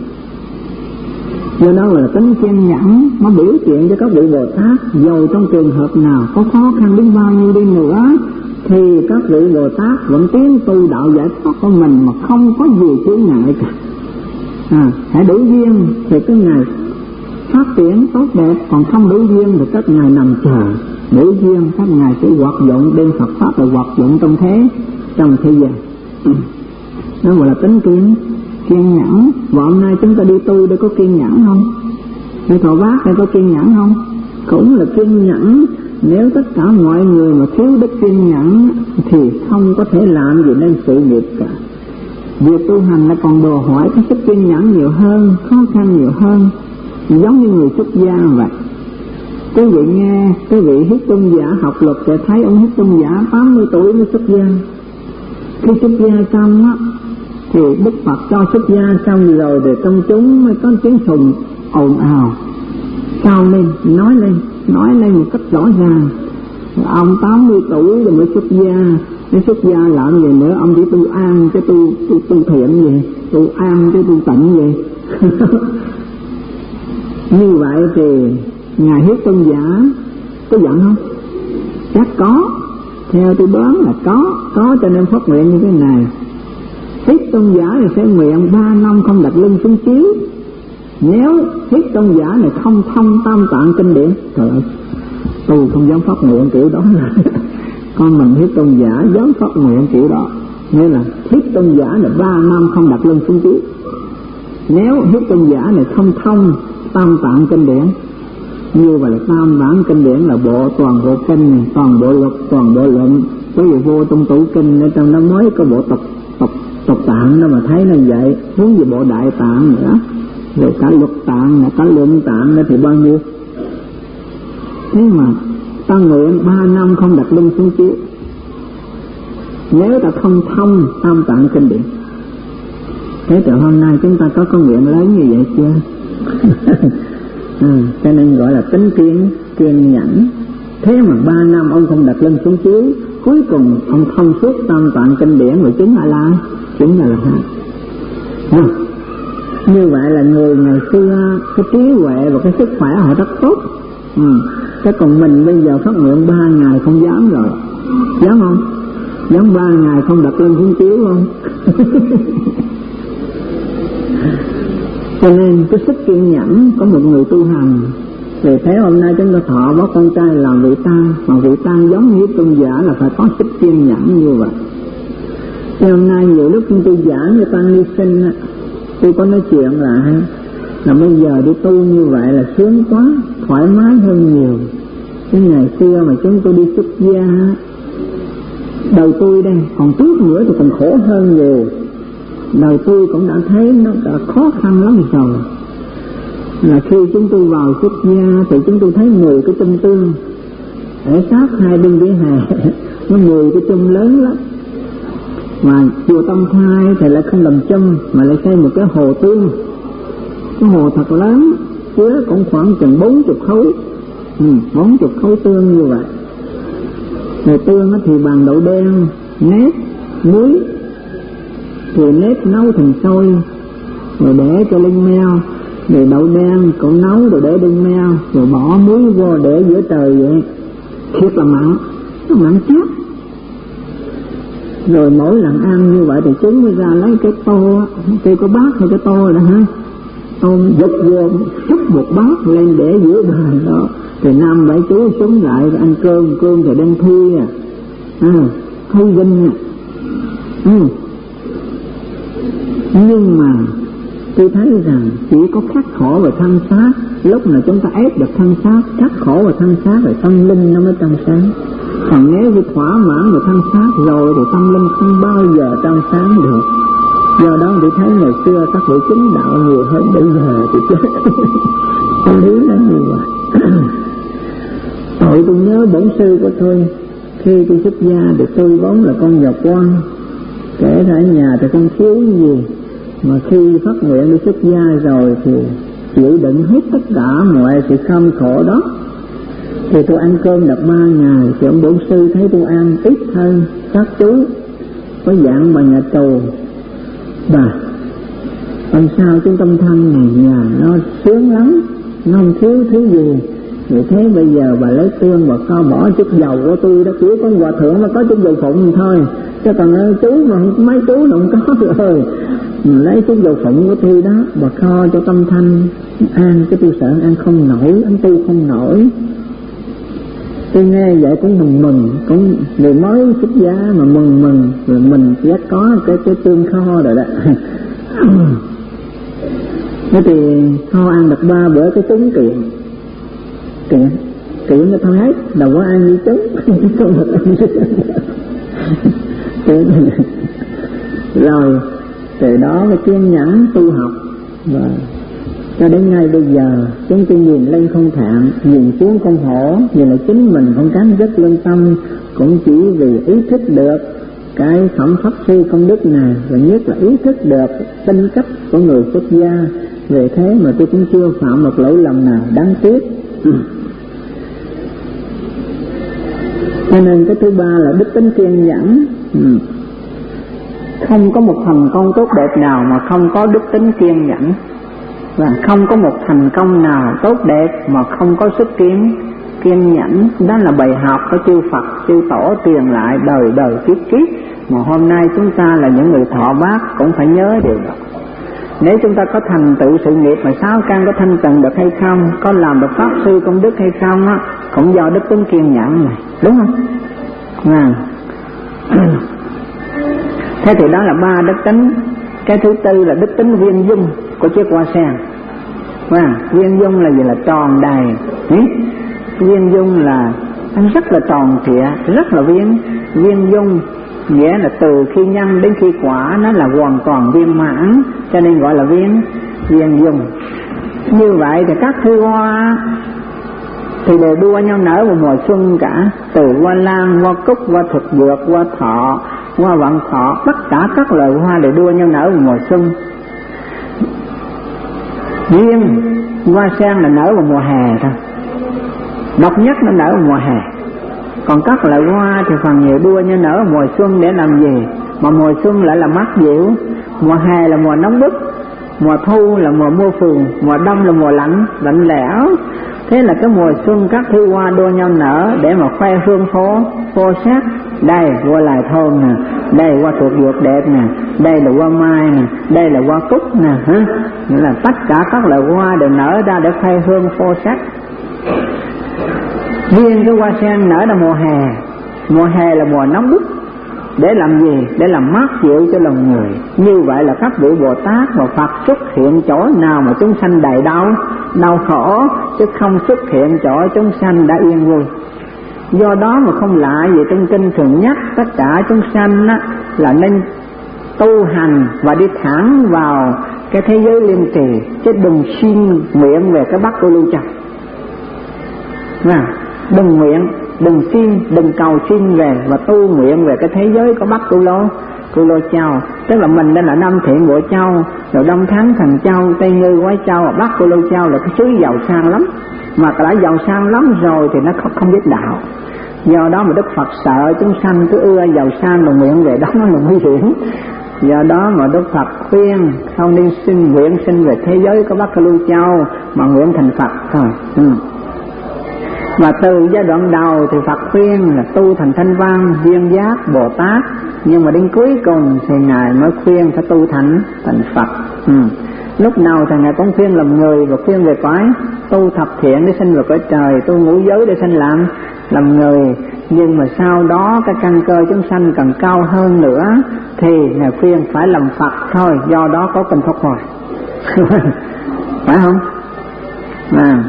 Do đó là tính kiên nhẫn nó biểu hiện cho các vị Bồ Tát, dầu trong trường hợp nào có khó khăn đến bao nhiêu đi nữa thì các vị Bồ Tát vẫn tiến tu đạo giải thoát của mình mà không có gì chướng ngại cả. À, hãy đủ duyên thì cái ngày phát triển tốt đẹp, còn không đủ duyên thì các ngài nằm chờ. Đủ duyên các ngài sẽ hoạt dụng, đem Phật pháp là hoạt dụng trong thế trong thế gian. Nó gọi là tính kiên kiên nhẫn. Và hôm nay chúng ta đi tu để có kiên nhẫn không? Đi thọ bát hay có kiên nhẫn không? Cũng là kiên nhẫn. Nếu tất cả mọi người mà thiếu đức kiên nhẫn thì không có thể làm gì nên sự nghiệp cả. Việc tu hành là còn đòi hỏi cái sức kiên nhẫn nhiều hơn, khó khăn nhiều hơn, giống như người xuất gia vậy. Quý vị nghe, quý vị Hiết Tôn Giả học luật sẽ thấy ông Hiết Tôn Giả tám mươi tuổi mới xuất gia. Khi xuất gia xong á, thì Đức Phật cho xuất gia xong rồi để công chúng mới có tiếng sùng ồn ào, cao lên, nói lên, nói lên một cách rõ ràng. Ông tám mươi tuổi rồi mới xuất gia, mới xuất gia làm gì nữa, ông chỉ tu an chứ tu tu, tu thiện gì, tu an chứ tu tịnh gì. Như vậy thì Ngài Hiết Tôn Giả có giận không? Chắc có, theo tôi đoán là có, có cho nên phát nguyện như thế này. Hiết Tôn Giả thì sẽ nguyện ba năm không đặt lưng xuống chiếu. Nếu Hiết Tôn Giả này không thông tam tạng kinh điển, trời ơi, tôi không dám phát nguyện kiểu đó là con mình Hiết Tôn Giả dám phát nguyện kiểu đó. Nghĩa là Hiết Tôn Giả là ba năm không đặt lưng xuống chiếu. Nếu Hiết Tôn Giả này không thông tam tạng kinh điển, như vậy là tam tạng kinh điển là bộ toàn bộ kinh, toàn bộ luật, toàn bộ luận. Có gì vô trong tủ kinh ở trong đó mới có bộ tập tập tập tạng đó mà thấy nó vậy, huống gì bộ đại tạng nữa, rồi cả luật tạng, cả luận tạng nữa thì bao nhiêu. Thế mà ta nguyện ba năm không đặt lưng xuống chiếu. Nếu ta không thông tam tạng kinh điển, thế từ hôm nay chúng ta có có nguyện lớn như vậy chưa? À, cho nên gọi là tính kiên kiên nhẫn. Thế mà ba năm ông không đặt lưng xuống chiếu, cuối cùng ông thông suốt tam tạng kinh điển rồi chứng là la, chứng là la. À, như vậy là người ngày xưa cái trí huệ và cái sức khỏe họ rất tốt. Ừ. Thế còn mình bây giờ phát nguyện ba ngày không dám rồi, dám không? Dám ba ngày không đặt lưng xuống chiếu không? Cho nên cái sức kiên nhẫn của một người tu hành. Vì thế hôm nay chúng ta thọ báo con trai làm vị tăng, mà vị tăng giống như Tôn Giả là phải có sức kiên nhẫn như vậy. Thì hôm nay nhiều lúc tôi giảng như tăng ni sinh, tôi có nói chuyện là là bây giờ đi tu như vậy là sướng quá, thoải mái hơn nhiều. Cái ngày xưa mà chúng tôi đi xuất gia, đầu tôi đây, còn trước nữa thì còn khổ hơn nhiều. Đời tôi cũng đã thấy nó đã khó khăn lắm rồi. Là khi chúng tôi vào xuất gia thì chúng tôi thấy mười cái chum tương ở sát hai bên vỉa hè, nó mười cái chum lớn lắm. Mà chùa Tâm Thai thì lại không làm chum mà lại xây một cái hồ tương, cái hồ thật lớn, chứa cũng khoảng chừng bốn chục khối, ừ, bốn chục khối tương như vậy. Rồi tương thì bằng đậu đen, nếp, muối, rồi nếp nấu thành sôi, rồi để cho lên meo, rồi đậu đen cũng nấu rồi để lên meo, rồi bỏ muối vô để giữa trời vậy, thiệt là mặn, nó mặn chết. Rồi mỗi lần ăn như vậy thì chúng mới ra lấy cái tô, cái có bát hay cái tô đó hả, tô giật vô xúc một bát lên để giữa bàn đó, thì năm bảy chú xuống lại rồi ăn cơm, cơm thì đem thui à, à thui vinh à. Ừ. Nhưng mà tôi thấy rằng chỉ có khắc khổ và thân xác, lúc nào chúng ta ép được thân xác, khắc khổ và thân xác rồi tâm linh nó mới trong sáng. Còn nếu như thỏa mãn về thân xác rồi thì tâm linh không bao giờ trong sáng được. Do đó tôi thấy ngày xưa các vị chứng đạo nhiều hơn bây giờ thì chết. Cái lý là như vậy. Tội tôi nhớ bổn sư của tôi, khi tôi xuất gia thì tôi vốn là con nhà quan, kể ra ở nhà thì không thiếu gì, mà khi phát nguyện đi xuất gia rồi thì chịu đựng hết tất cả mọi sự kham khổ đó. Thì tôi ăn cơm được ba ngày, thì ông bổn sư thấy tôi ăn ít hơn các chú có dạng bà nhà tù. Bà, làm sao chúng tâm thân này nhà nó sướng lắm, nó không thiếu thứ gì, vì thế bây giờ bà lấy tương và co bỏ chút dầu của tôi đó, chỉ có hòa thượng nó có chút dầu phụng thôi, chứ còn chú mà không, mấy chú nó không có rồi. Lấy chút dầu phụng của tôi đó, bà kho cho tâm thanh ăn, cái tôi sợ ăn không nổi, ăn tu không nổi. Tôi nghe vậy cũng mừng mừng, cũng người mới xuất gia mà mừng mừng, rồi mình giác có cái cái tương kho rồi đó. Thế thì kho ăn được ba bữa cái trúng kiện, kiện, kiện nó thôi hết, đâu có ăn như trúng, không được ăn rồi từ đó mới kiên nhẫn tu học, và cho đến ngay bây giờ chúng tôi nhìn lên không thạng, nhìn xuống không hổ, nhìn là chính mình không cắn rất lương tâm, cũng chỉ vì ý thức được cái phẩm pháp sư công đức này, và nhất là ý thức được tính cách của người xuất gia. Về thế mà tôi cũng chưa phạm một lỗi lầm nào đáng tiếc. Cho nên cái thứ ba là đức tính kiên nhẫn. Không có một thành công tốt đẹp nào mà không có đức tính kiên nhẫn, và không có một thành công nào tốt đẹp mà không có sức kiên kiên nhẫn. Đó là bài học của chư Phật, chư Tổ truyền lại đời đời kiếp kiếp, mà hôm nay chúng ta là những người thọ bát cũng phải nhớ điều đó. Nếu chúng ta có thành tựu sự nghiệp mà sáu căn có thanh tịnh được hay không, có làm được pháp sư công đức hay không á, cũng do đức tính kiên nhẫn này, đúng không? À. Thế thì đó là ba đức tính. Cái thứ tư là đức tính viên dung của chiếc hoa sen. À, viên dung là gì? Là tròn đầy. Ừ? Viên dung là rất là tròn trịa, rất là viên. Viên dung nghĩa là từ khi nhân đến khi quả nó là hoàn toàn viên mãn, cho nên gọi là viên viên dung. Như vậy thì các thứ hoa thì đều đua nhau nở vào mùa xuân cả, từ hoa lan, hoa cúc, hoa thực dược, hoa thọ, hoa vạn thọ, tất cả các loại hoa đều đua nhau nở vào mùa xuân. Riêng hoa sen là nở vào mùa hè thôi, độc nhất nó nở vào mùa hè. Còn các loại hoa thì phần nhiều đua nhau nở vào mùa xuân để làm gì? Mà mùa xuân lại là mát dịu, mùa hè là mùa nóng bức, mùa thu là mùa mưa phùn, mùa đông là mùa lạnh lạnh lẽo. Thế là cái mùa xuân các thứ hoa đua nhau nở để mà khoe hương phố phô sắc. Đây hoa lại thơm nè, đây hoa thuộc dược đẹp nè, đây là hoa mai nè, đây là hoa cúc nè, hả? Nghĩa là tất cả các loại hoa đều nở ra để khoe hương phô sắc. Riêng cái hoa sen nở là mùa hè, mùa hè là mùa nóng bức, để làm gì? Để làm mát dịu cho lòng người. Như vậy là các vị Bồ Tát và Phật xuất hiện chỗ nào mà chúng sanh đầy đau, đau khổ, chứ không xuất hiện chỗ chúng sanh đã yên vui. Do đó mà không lạ gì trong kinh thường nhắc tất cả chúng sanh á, là nên tu hành và đi thẳng vào cái thế giới liên trì, chứ đừng xin nguyện về cái Bắc Cô Lưu Châu. À, đừng nguyện, đừng xin, đừng cầu xin về và tu nguyện về cái thế giới có Bắc Cô Lô, Cô Lô Châu. Tức là mình đây là Nam Thiện Bộ Châu, rồi Đông Thắng Thành Châu, Tây Như Quái Châu, và Bắc Cô Lô Châu là cái xứ giàu sang lắm. Mà đã giàu sang lắm rồi thì nó không, không biết đạo. Do đó mà Đức Phật sợ chúng sanh cứ ưa giàu sang và nguyện về đó là nguy hiểm. Do đó mà Đức Phật khuyên không nên xin nguyện xin về thế giới có Bắc Cô Lô Châu, mà nguyện thành Phật thôi. Ừ. Và từ giai đoạn đầu thì Phật khuyên là tu thành Thanh Văn, Duyên Giác, Bồ Tát, Nhưng mà đến cuối cùng thì Ngài mới khuyên phải tu thành thành Phật. ừ. Lúc nào thì Ngài cũng khuyên làm người và khuyên về cõi tu thập thiện để sinh vào cõi trời, tu ngũ giới để sinh làm làm người. Nhưng mà sau đó cái căn cơ chúng sanh càng cao hơn nữa thì Ngài khuyên phải làm Phật thôi. Do đó có kinh Pháp Hoa phải không? À.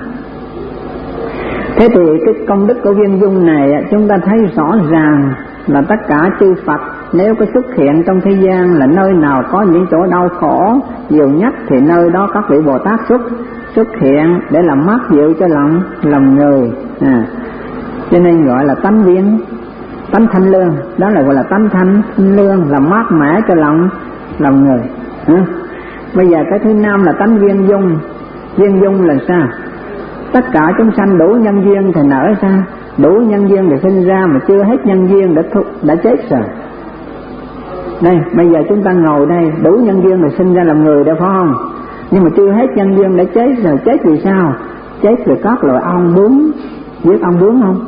Thế thì cái công đức của Viên Dung này chúng ta thấy rõ ràng là tất cả chư Phật nếu có xuất hiện trong thế gian là nơi nào có những chỗ đau khổ nhiều nhất thì nơi đó các vị Bồ Tát xuất xuất hiện để làm mát dịu cho lòng lòng người. À. Cho nên gọi là tánh viên, tánh thanh lương, đó là gọi là tánh thanh lương, là mát mẻ cho lòng lòng người. À. Bây giờ cái thứ năm là tánh viên dung. Viên dung là sao? Tất cả chúng sanh đủ nhân duyên thì nở ra, đủ nhân duyên để sinh ra mà chưa hết nhân duyên đã thu, đã chết rồi. Đây, bây giờ chúng ta ngồi đây đủ nhân duyên để sinh ra làm người đó phải không? Nhưng mà chưa hết nhân duyên đã chết rồi. Chết vì sao? Chết vì các loại ong bướm. Biết ong bướm không?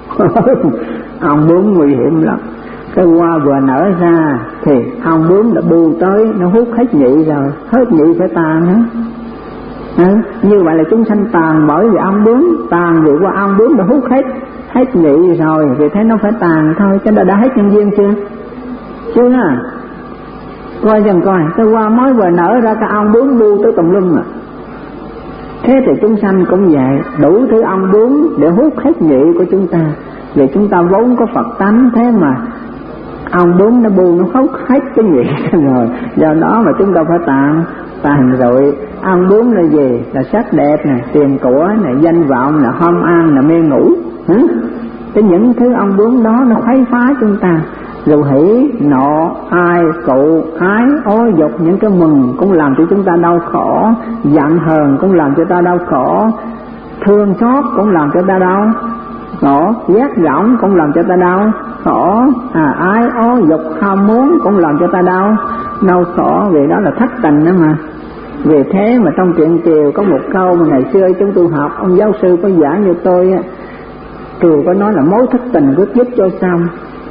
Ong bướm nguy hiểm lắm. Cái hoa vừa nở ra thì ong bướm đã bu tới, nó hút hết nhị rồi, hết nhị phải tàn hết. À, như vậy là chúng sanh tàn bởi vì ong bướm, tàn vì qua ong bướm đã hút hết hết nhị rồi, vì thế nó phải tàn thôi. Cho nên đã hết nhân duyên chưa? Chưa à? Coi dần coi, cái hoa mới vừa nở ra cái ong bướm bu tới tùm lum à. Thế thì chúng sanh cũng vậy, đủ thứ ong bướm để hút hết nhị của chúng ta. Vì chúng ta vốn có Phật tánh, thế mà ong bướm nó bu nó hút hết cái nhị rồi, do đó mà chúng ta phải tàn tàn rồi. Ong bướm là gì? Là sắc đẹp nè, tiền của nè, danh vọng nè, hom an nè, mê ngủ. Hả? Cái những thứ ong bướm đó nó khuấy phá chúng ta. Dù hỷ, nộ, ai, cụ, ái, ối, dục, những cái mừng cũng làm cho chúng ta đau khổ, giận hờn cũng làm cho ta đau khổ, thương xót cũng làm cho ta đau khổ, ghét gỏng cũng làm cho ta đau khổ, à, ái, ối, dục, ham muốn cũng làm cho ta đau đau khổ. Vì đó là thất tình đó mà. Vì thế mà trong truyện Kiều có một câu mà ngày xưa chúng tôi học, ông giáo sư có giảng như tôi, Kiều có nói là mối thất tình quyết giúp cho xong.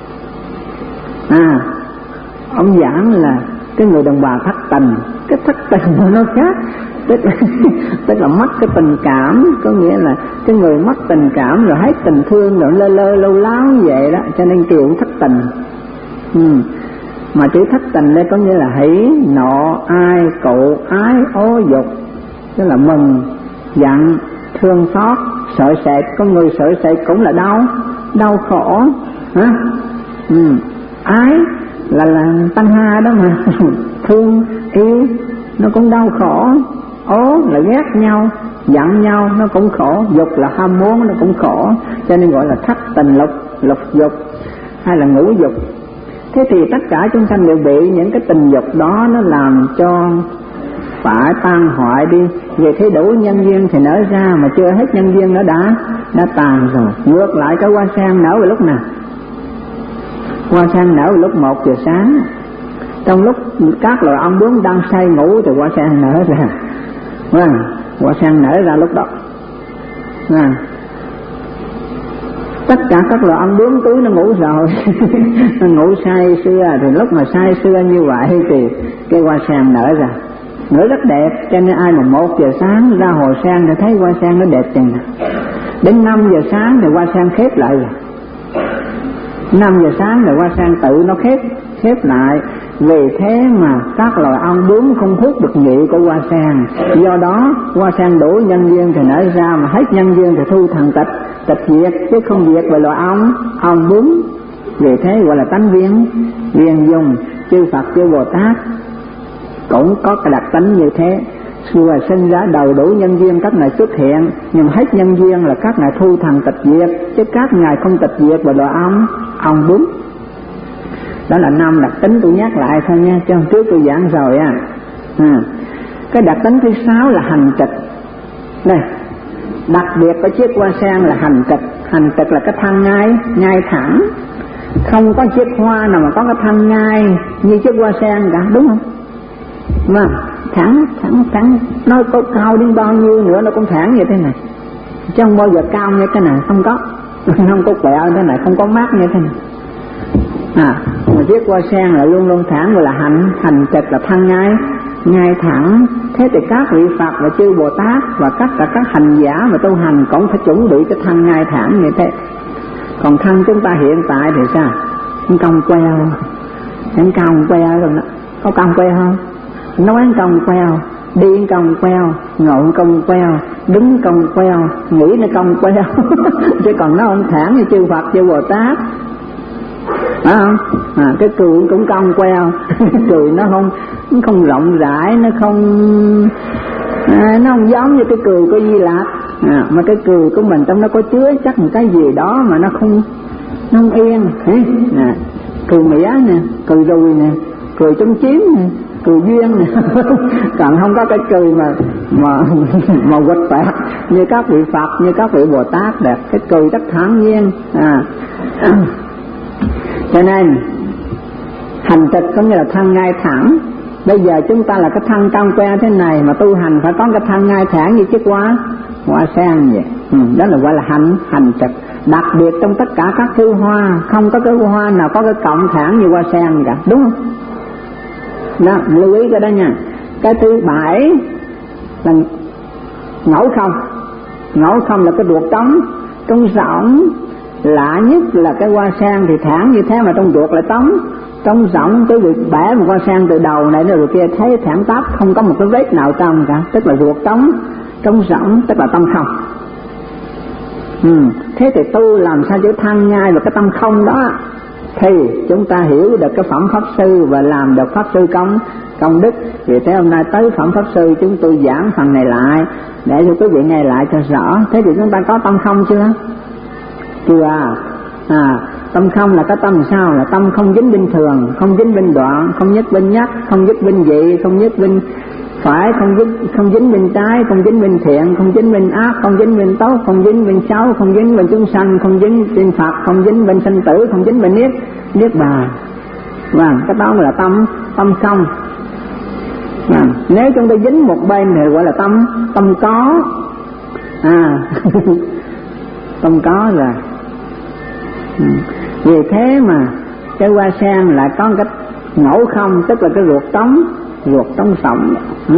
À, ông giảng là cái người đàn bà thất tình, cái thất tình của nó khác, tức là, tức là mất cái tình cảm, có nghĩa là cái người mất tình cảm rồi hết tình thương rồi lơ lơ lâu láo như vậy đó, cho nên Kiều cũng thất tình. Ừ. Mà chữ thất tình đây có nghĩa là hỷ, nộ, ai, cụ, ái, ố, dục, tức là mừng, giận, thương xót, sợ sệt. Có người sợ sệt cũng là đau, đau khổ. Hả? Ừ. Ái là là tăng ha đó mà thương, yêu, nó cũng đau khổ. Ố là ghét nhau, giận nhau, nó cũng khổ. Dục là ham muốn, nó cũng khổ. Cho nên gọi là thất tình lục, lục dục hay là ngũ dục. Thế thì tất cả chúng sanh đều bị những cái tình dục đó nó làm cho phải tan hoại đi. Vì thế đủ nhân duyên thì nở ra, mà chưa hết nhân duyên nó đã đã tàn rồi. Ngược lại cái hoa sen nở vào lúc nào? Hoa sen nở vào lúc một giờ sáng. Trong lúc các loài ong bướm đang say ngủ thì hoa sen nở ra. Vâng, hoa sen nở ra lúc đó. Vâng. Tất cả các loài ong bướm túi nó ngủ rồi nó ngủ say sưa, thì lúc mà say sưa như vậy thì cái hoa sen nở ra, nở rất đẹp. Cho nên ai mà một giờ sáng ra hồ sen thì thấy hoa sen nó đẹp chừng nào. Đến năm giờ sáng thì hoa sen khép lại rồi. Năm giờ sáng thì hoa sen tự nó khép khép lại. Vì thế mà các loài ong bướm không hút được nhị của hoa sen. Do đó hoa sen đủ nhân duyên thì nở ra, mà hết nhân duyên thì thu thần tịch tịch diệt, chứ không diệt về loài ong ong bướm. Vì thế gọi là tánh viên viên dung. Chư Phật chư Bồ Tát cũng có cái đặc tính như thế. Vừa sinh ra đầu đủ nhân duyên các ngài xuất hiện, nhưng hết nhân duyên là các ngài thu thần tịch diệt, chứ các ngài không tịch diệt về loài ong ong bướm. Đó là năm đặc tính, tôi nhắc lại thôi nha, chứ hôm trước tôi giảng rồi à. à. Cái đặc tính thứ sáu là hành trịch. Đây, đặc biệt của chiếc hoa sen là hành trịch. Hành trịch là cái thân ngay, ngay thẳng. Không có chiếc hoa nào mà có cái thân ngay như chiếc hoa sen cả, đúng không? Vâng, thẳng, thẳng, thẳng. Nó có cao đến bao nhiêu nữa nó cũng thẳng như thế này, chứ không bao giờ cao như thế này, không có. Không có quẹo thế này, không có mát như thế này. À, mà viết hoa sen là luôn luôn thẳng, gọi là hành, hành trật là thân ngay, ngay thẳng. Thế thì các vị Phật và chư Bồ Tát và tất cả các hành giả mà tu hành cũng phải chuẩn bị cái thân ngay thẳng như thế. Còn thân chúng ta hiện tại thì sao? Cong queo, anh cong queo rồi đó, có cong queo không? Nói cong queo, đi cong queo, ngồi cong queo, đứng cong queo, nghĩ nó cong queo. Chứ còn nó không thẳng như chư Phật chư Bồ Tát, phải không? À, cái cười cũng cong queo. Cười nó không nó không rộng rãi, nó không à, nó không giống như cái cười của Di Lặc. À, mà cái cười của mình trong nó có chứa chắc một cái gì đó mà nó không nó không yên. À, cười mỉa nè, cười rùi nè, cười chống chiếm nè, cười duyên nè. Còn không có cái cười mà mà mà quật tẹt như các vị Phật, như các vị Bồ Tát đẹp, cái cười rất thản nhiên. À, cho nên hành trật có nghĩa là thân ngay thẳng. Bây giờ chúng ta là cái thân cong queo thế này mà tu hành phải có cái thân ngay thẳng như chiếc hoa hoa sen vậy. Ừ, đó là gọi là hành hành trật. Đặc biệt trong tất cả các thứ hoa, không có cái hoa nào có cái cọng thẳng như hoa sen cả, đúng không? Đó, lưu ý cái đó nha. Cái thứ bảy là ngẫu không. Ngẫu không là cái ruột trống, trong rỗng. Lạ nhất là cái hoa sen thì thẳng như thế mà trong ruột lại trống. Trong rỗng cái việc bẻ một hoa sen từ đầu này đến rồi kia thấy thẳng tắp, không có một cái vết nào trong cả, tức là ruột trống. Trong rỗng tức là tâm không. Ừ. Thế thì tu làm sao cho thân ngay vào cái tâm không đó, thì chúng ta hiểu được cái phẩm Pháp Sư và làm được Pháp Sư công công đức. Vì thế hôm nay tới phẩm Pháp Sư chúng tôi giảng phần này lại để cho quý vị nghe lại cho rõ. Thế thì chúng ta có tâm không chưa? Chưa à? À, tâm không là cái tâm sao? Là tâm không dính binh thường, không dính binh đoạn, không nhất binh nhất, không dứt binh dị, không nhất binh phải, không dính không dính bên trái, không dính bên thiện, không dính bên ác, không dính bên tốt, không dính bên xấu, không dính bên chúng sanh, không dính bên Phật, không dính bên sinh tử, không dính bên niết niết bàn. Vâng, cái đó là tâm tâm không. Vâng, nếu chúng ta dính một bên thì gọi là tâm tâm có. À, tâm có rồi. Ừ. Vì thế mà cái hoa sen lại có cái ngẫu không, tức là cái ruột trống, ruột trống sống. Ừ.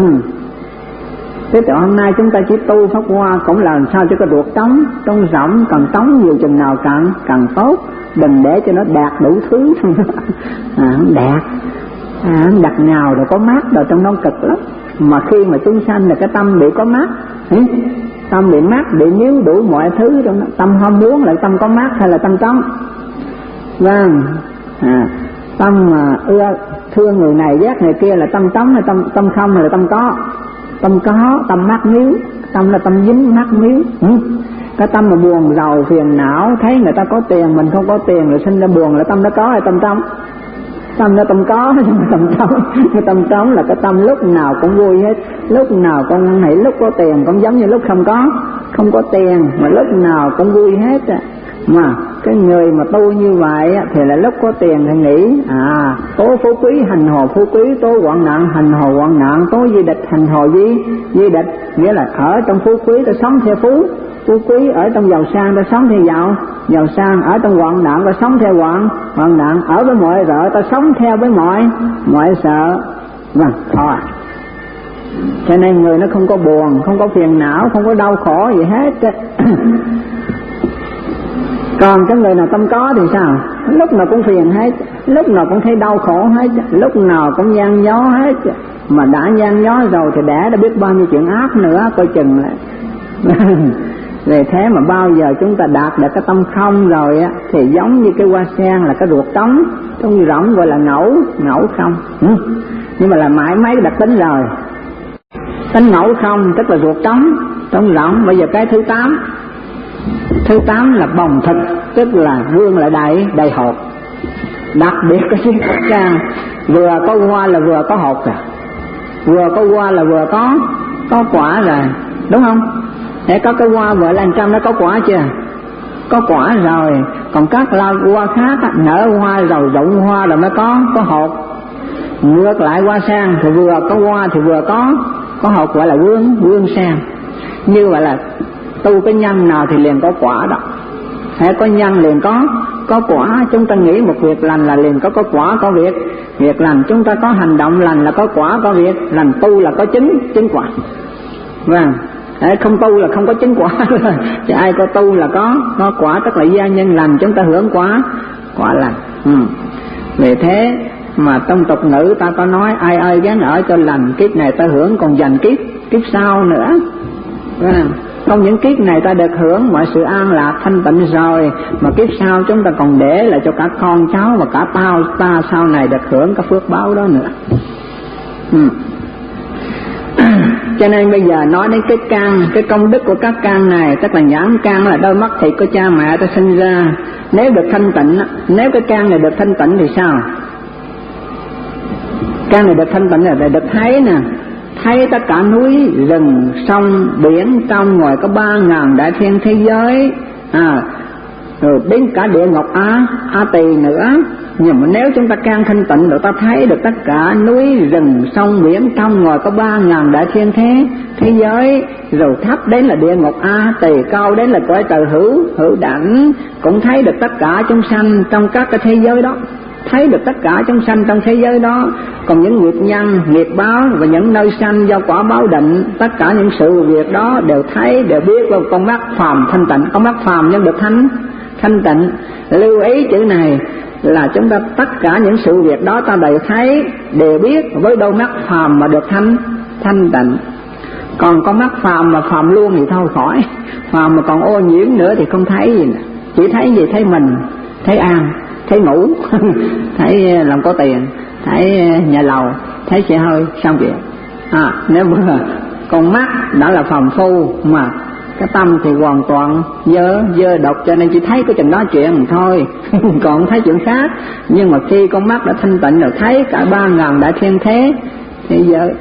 Thế thì hôm nay chúng ta chỉ tu pháp hoa cũng là làm sao cho cái ruột trống, trống rỗng, còn trống nhiều chừng nào càng càng tốt, đừng để cho nó đạt đủ thứ. À, đạt, à, đặt nào rồi có mát rồi trong nó cực lắm. Mà khi mà chúng sanh là cái tâm bị có mát, tâm bị mát, bị níu đủ mọi thứ trong đó. Tâm không muốn là tâm có mát hay là tâm trống? Vâng, à, tâm mà ưa thương người này ghét người kia là tâm trống hay tâm tâm không hay là tâm có? Tâm có, tâm mát níu, tâm là tâm dính mát níu. Ừ. Cái tâm mà buồn rầu phiền não, thấy người ta có tiền mình không có tiền rồi sinh ra buồn là tâm đó có hay tâm trống? Tâm nó tâm có, nhưng mà tâm trống, cái tâm trống là cái tâm lúc nào cũng vui hết, lúc nào cũng hãy lúc có tiền cũng giống như lúc không có, không có tiền mà lúc nào cũng vui hết. Mà cái người mà tu như vậy thì là lúc có tiền thì nghĩ à tố phú quý hành hồ phú quý, tố hoạn nạn hành hồ hoạn nạn, tố di địch hành hồ di di địch, nghĩa là ở trong phú quý ta sống theo phú phú quý, ở trong giàu sang ta sống theo giàu giàu sang, ở trong hoạn nạn ta sống theo hoạn hoạn nạn, ở với mọi sợ ta sống theo với mọi mọi sợ. Vâng, thôi. Cho nên người nó không có buồn, không có phiền não, không có đau khổ gì hết. Còn cái người nào tâm có thì sao? Lúc nào cũng phiền hết, lúc nào cũng thấy đau khổ hết, lúc nào cũng gian gió hết. Mà đã gian gió rồi thì đã đã biết bao nhiêu chuyện ác nữa, coi chừng lại. Vì thế mà bao giờ chúng ta đạt được cái tâm không rồi á, thì giống như cái hoa sen là cái ruột trống, trong rỗng gọi là ngẫu ngẫu không. Ừ. Nhưng mà là mãi mấy đặc tính rồi. Tính ngẫu không tức là ruột trống, trong rỗng. Bây giờ cái thứ tám. Thứ tám là bồng thực, tức là vương lại đầy đầy hột. Đặc biệt cái chiếc trang vừa có hoa là vừa có hột rồi, vừa có hoa là vừa có có quả rồi, đúng không? Để có cái hoa vừa là trăm nó có quả chưa? Có quả rồi. Còn các loài hoa khác á, nở hoa rồi rụng hoa rồi mới có có hột. Ngược lại hoa sen thì vừa có hoa thì vừa có có hột, gọi là vương vương sen. Như vậy là tu cái nhân nào thì liền có quả đó, hễ có nhân liền có có quả. Chúng ta nghĩ một việc lành là liền có có quả có việc việc lành. Chúng ta có hành động lành là có quả có việc lành. Tu là có chứng chứng quả. Vâng, không tu là không có chứng quả. Chứ ai có tu là có có quả, tức là gia nhân lành chúng ta hưởng quả quả lành. Ừ. Vì thế mà trong tục ngữ ta có nói ai ơi gán ở cho lành, kiếp này ta hưởng còn dành kiếp kiếp sau nữa. Vâng. Không những kiếp này ta được hưởng mọi sự an lạc thanh tịnh rồi, mà kiếp sau chúng ta còn để lại cho cả con cháu và cả tao ta sau này được hưởng cái phước báo đó nữa. Ừ. Cho nên bây giờ nói đến cái căn, cái công đức của các căn này, tức là nhãn căn là đôi mắt thịt của cha mẹ ta sinh ra. Nếu được thanh tịnh, nếu cái căn này được thanh tịnh thì sao? Căn này được thanh tịnh là được thấy nè, thấy tất cả núi, rừng, sông, biển, trong ngoài có ba ngàn đại thiên thế giới, à, rồi đến cả địa ngục Á, Á Tỳ nữa. Nhưng mà nếu chúng ta can thanh tịnh rồi ta thấy được tất cả núi, rừng, sông, biển, trong ngoài có ba ngàn đại thiên thế thế giới, rồi thấp đến là địa ngục A Tỳ, cao đến là cõi trời hữu hữu đẳng, cũng thấy được tất cả chúng sanh trong các cái thế giới đó, thấy được tất cả chúng sanh trong thế giới đó. Còn những nghiệp nhân, nghiệp báo và những nơi sanh do quả báo định, tất cả những sự việc đó đều thấy, đều biết qua con mắt phàm thanh tịnh. Con mắt phàm nhưng được thanh thanh tịnh. Lưu ý chữ này là chúng ta tất cả những sự việc đó ta đều thấy, đều biết với đôi mắt phàm mà được thanh thanh tịnh. Còn con mắt phàm mà phàm luôn thì thôi khỏi, phàm mà còn ô nhiễm nữa thì không thấy gì nữa. Chỉ thấy gì? Thấy mình, thấy ăn, thấy ngủ, thấy làm có tiền, thấy nhà lầu, thấy xe hơi, xong việc. À, nếu mà con mắt đã là phàm phu mà cái tâm thì hoàn toàn dơ dơ độc, cho nên chỉ thấy cái chừng đó chuyện thôi, còn không thấy chuyện khác. Nhưng mà khi con mắt đã thanh tịnh rồi thấy cả ba ngàn đại thiên thế thế giới.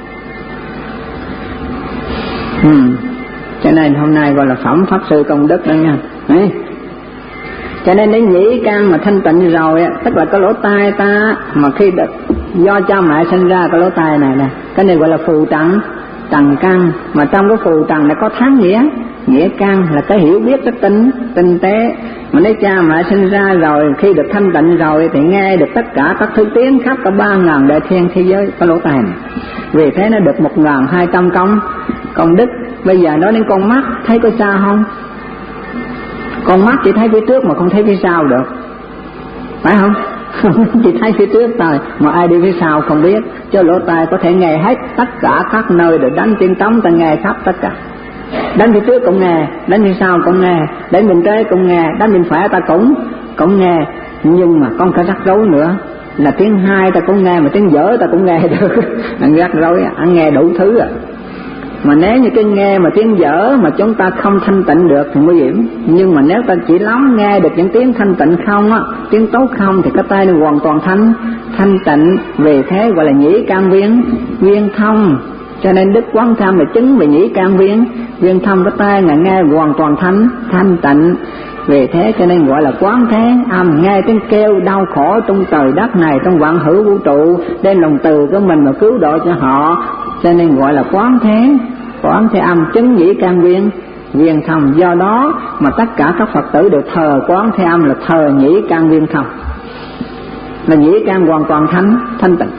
Ừ. Cho nên hôm nay gọi là phẩm pháp sư công đức đó nha. Đấy. Cho nên đến nhĩ căn mà thanh tịnh rồi, tức là cái lỗ tai ta mà khi được do cha mẹ sinh ra cái lỗ tai này nè, cái này gọi là phù trần trần căn. Mà trong cái phù trần này có tháng nghĩa, nghĩa căn là cái hiểu biết rất tinh tinh tế. Mà nếu cha mẹ sinh ra rồi, khi được thanh tịnh rồi thì nghe được tất cả các thứ tiếng khắp cả ba ngàn đại thiên thế giới cái lỗ tai này. Vì thế nó được một ngàn hai trăm công công đức. Bây giờ nói đến con mắt, thấy có xa không? Con mắt chỉ thấy phía trước mà không thấy phía sau được, phải không? Chỉ thấy phía trước thôi, mà ai đi phía sau không biết. Cho lỗ tai có thể nghe hết tất cả các nơi, để đánh tiếng trống ta nghe khắp tất cả. Đánh phía trước cũng nghe, đánh phía sau cũng nghe, đánh bên trái cũng nghe, đánh bên phải ta cũng cũng nghe. Nhưng mà con cái rắc rối nữa là tiếng hai ta cũng nghe, mà tiếng dở ta cũng nghe được. Rắc rối, ăn nghe đủ thứ à. Mà nếu như cái nghe mà tiếng dở mà chúng ta không thanh tịnh được thì nguy hiểm. Nhưng mà nếu ta chỉ lắng nghe được những tiếng thanh tịnh không á, tiếng tốt không, thì cái tai nó hoàn toàn thanh thanh tịnh. Về thế gọi là nhĩ căn viên viên thông. Cho nên Đức Quán Tham là chứng về nhĩ căn viên viên thông, cái tai là nghe hoàn toàn thanh thanh tịnh. Về thế cho nên gọi là quán thế âm, nghe tiếng kêu đau khổ trong trời đất này, trong vạn hữu vũ trụ, đem lòng từ của mình mà cứu độ cho họ, cho nên gọi là quán thế quán thế âm, chứng nhĩ căn viên viên thông. Do đó mà tất cả các Phật tử đều thờ quán thế âm là thờ nhĩ căn viên thông, là nhĩ căn hoàn toàn thanh thanh tịnh.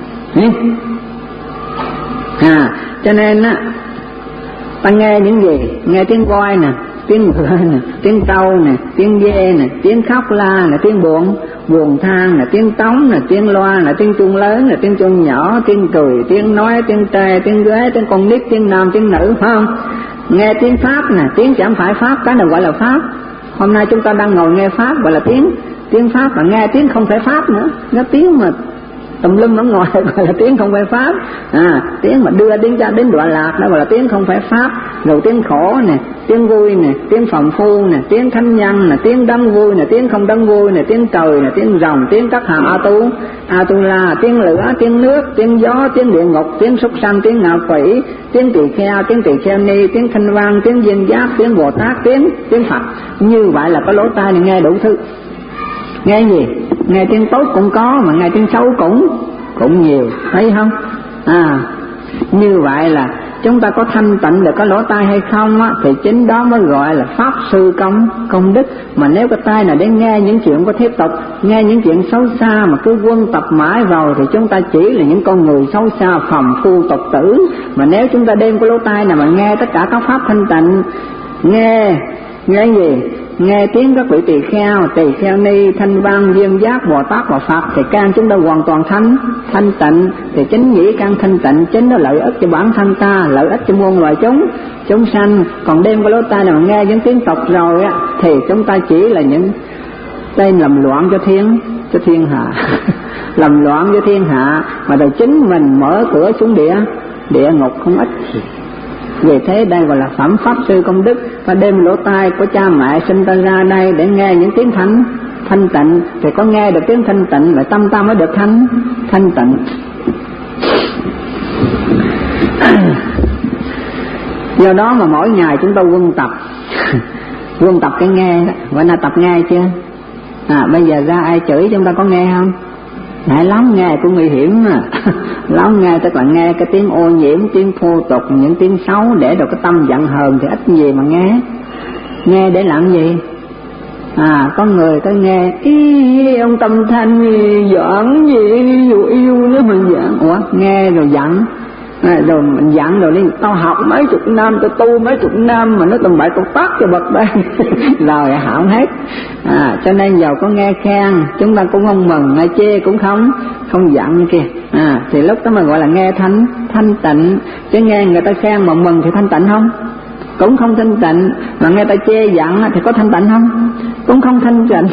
À, cho nên á, ta nghe những gì? Nghe tiếng voi nè, tiếng ngựa nè, tiếng trâu nè, tiếng dê nè, tiếng khóc la nè, tiếng buồn buồn than nè, tiếng trống nè, tiếng loa nè, tiếng chuông lớn nè, tiếng chuông nhỏ, tiếng cười, tiếng nói, tiếng tre, tiếng ghế, tiếng con nít, tiếng nam, tiếng nữ, phải không? Nghe tiếng pháp nè, tiếng chẳng phải pháp, cái nào gọi là pháp? Hôm nay chúng ta đang ngồi nghe pháp gọi là tiếng tiếng pháp, mà nghe tiếng không phải pháp nữa, nó tiếng mà tùm lum ở ngoài gọi là tiếng không phải pháp. À, tiếng mà đưa đến ra đến đoạn lạc đó gọi là tiếng không phải pháp. Rồi tiếng khổ nè, tiếng vui nè, tiếng phàm phu nè, tiếng thánh nhân nè, tiếng đấng vui nè, tiếng không đấng vui nè, tiếng trời nè, tiếng rồng, tiếng các hàng a tu a tu la, tiếng lửa, tiếng nước, tiếng gió, tiếng địa ngục, tiếng súc sanh, tiếng ngạ quỷ, tiếng tỳ kheo, tiếng tỳ kheo ni, tiếng thanh văn, tiếng viên giác, tiếng Bồ Tát, tiếng tiếng Phật. Như vậy là có lỗ tai này nghe đủ thứ. Nghe gì? Nghe tiếng tốt cũng có, mà nghe tiếng xấu cũng cũng nhiều, thấy không? À, như vậy là chúng ta có thanh tịnh được có lỗ tai hay không á, thì chính đó mới gọi là pháp sư công công đức. Mà nếu cái tai này để nghe những chuyện có tiếp tục, nghe những chuyện xấu xa mà cứ quân tập mãi vào, thì chúng ta chỉ là những con người xấu xa phàm phu tục tử. Mà nếu chúng ta đem cái lỗ tai này mà nghe tất cả các pháp thanh tịnh, nghe nghe gì? Nghe tiếng các vị tỳ kheo, tỳ kheo ni, thanh văn, viên giác, bồ tát và Phật, thì căn chúng ta hoàn toàn thanh thanh tịnh. Thì chính nhĩ căn thanh tịnh, chính nó lợi ích cho bản thân ta, lợi ích cho muôn loài chúng chúng sanh. Còn đem cái lỗ tai này mà nghe những tiếng tục rồi á, thì chúng ta chỉ là những tên làm loạn cho thiên cho thiên hạ làm loạn cho thiên hạ, mà rồi chính mình mở cửa xuống địa địa ngục không ích gì. Vì thế đây gọi là phẩm pháp sư công đức. Và đem lỗ tai của cha mẹ sinh ta ra đây để nghe những tiếng thanh thanh tịnh, thì có nghe được tiếng thanh tịnh là tâm ta mới được thanh thanh tịnh. Do đó mà mỗi ngày chúng ta quân tập quân tập cái nghe đó. Vậy là tập nghe chưa? À, bây giờ ra ai chửi chúng ta có nghe không? Ngại lắm, nghe cũng nguy hiểm mà. Lắm nghe tức là nghe cái tiếng ô nhiễm, tiếng thô tục, những tiếng xấu để được cái tâm giận hờn thì ít gì mà nghe. Nghe để làm gì? À, có người có nghe ý ông Tâm Thanh giỡn gì dù yêu nữa mà giỡn. Ủa, nghe rồi giận. À, rồi mình dặn rồi đi, tao học mấy chục năm, tao tu mấy chục năm mà nó tầm bậy tao tát cho bật đây rồi hỏng hết. À, cho nên giàu có nghe khen chúng ta cũng không mừng, nghe chê cũng không không giận như kia. À, thì lúc đó mà gọi là nghe thanh thanh tịnh. Chứ nghe người ta khen mà mừng thì thanh tịnh không? Cũng không thanh tịnh. Mà nghe ta chê giận thì có thanh tịnh không? Cũng không thanh tịnh.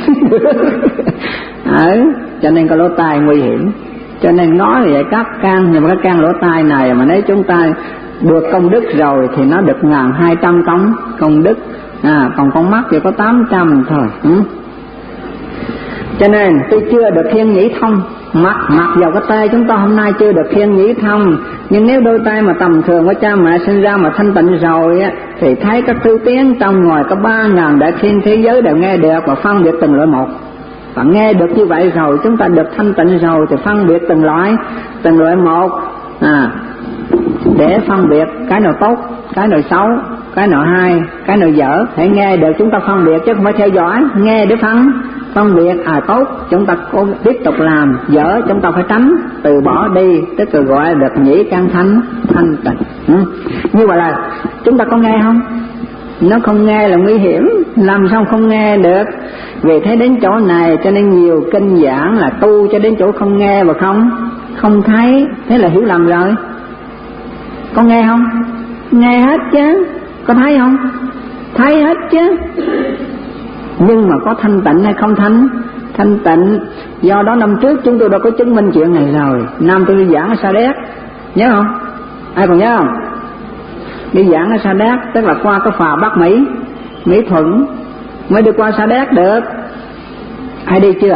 Ừ, cho nên cái lỗ tai nguy hiểm. Cho nên nói vậy các căn, nhưng mà cái căn lỗ tai này mà nếu chúng ta được công đức rồi thì nó được ngàn hai trăm công công đức. À, còn con mắt thì có tám trăm thôi. Ừ. Cho nên tôi chưa được thiên nhĩ thông. Mặc mặc dầu cái tay chúng ta hôm nay chưa được thiên nhĩ thông, nhưng nếu đôi tay mà tầm thường của cha mẹ sinh ra mà thanh tịnh rồi á, thì thấy các thứ tiếng trong ngoài có ba ngàn đại thiên thế giới đều nghe được và phân biệt từng loại một. Và nghe được như vậy rồi, chúng ta được thanh tịnh rồi thì phân biệt từng loại từng loại một. À, để phân biệt cái nào tốt, cái nào xấu, cái nào hay, cái nào dở. Hãy nghe được chúng ta phân biệt chứ không phải theo dõi. Nghe để phân phân biệt. À, tốt chúng ta cố tiếp tục làm, dở chúng ta phải tránh từ bỏ đi, tức là gọi được nhĩ căn thanh thanh tịnh. Ừ. Như vậy là chúng ta có nghe không? Nó không nghe là nguy hiểm, làm sao không nghe được. Vì thế đến chỗ này cho nên nhiều kinh giảng là tu cho đến chỗ không nghe và không không thấy, thế là hiểu lầm rồi. Có nghe không? Nghe hết chứ. Có thấy không? Thấy hết chứ. Nhưng mà có thanh tịnh hay không thanh thanh tịnh? Do đó năm trước chúng tôi đã có chứng minh chuyện này rồi. Năm tôi đi giảng ở Sa Đéc, nhớ không? Ai còn nhớ không? Đi giảng ở Sa Đéc, tức là qua cái phà Bắc Mỹ Mỹ Thuận mới đi qua Sa Đéc được. Ai đi chưa?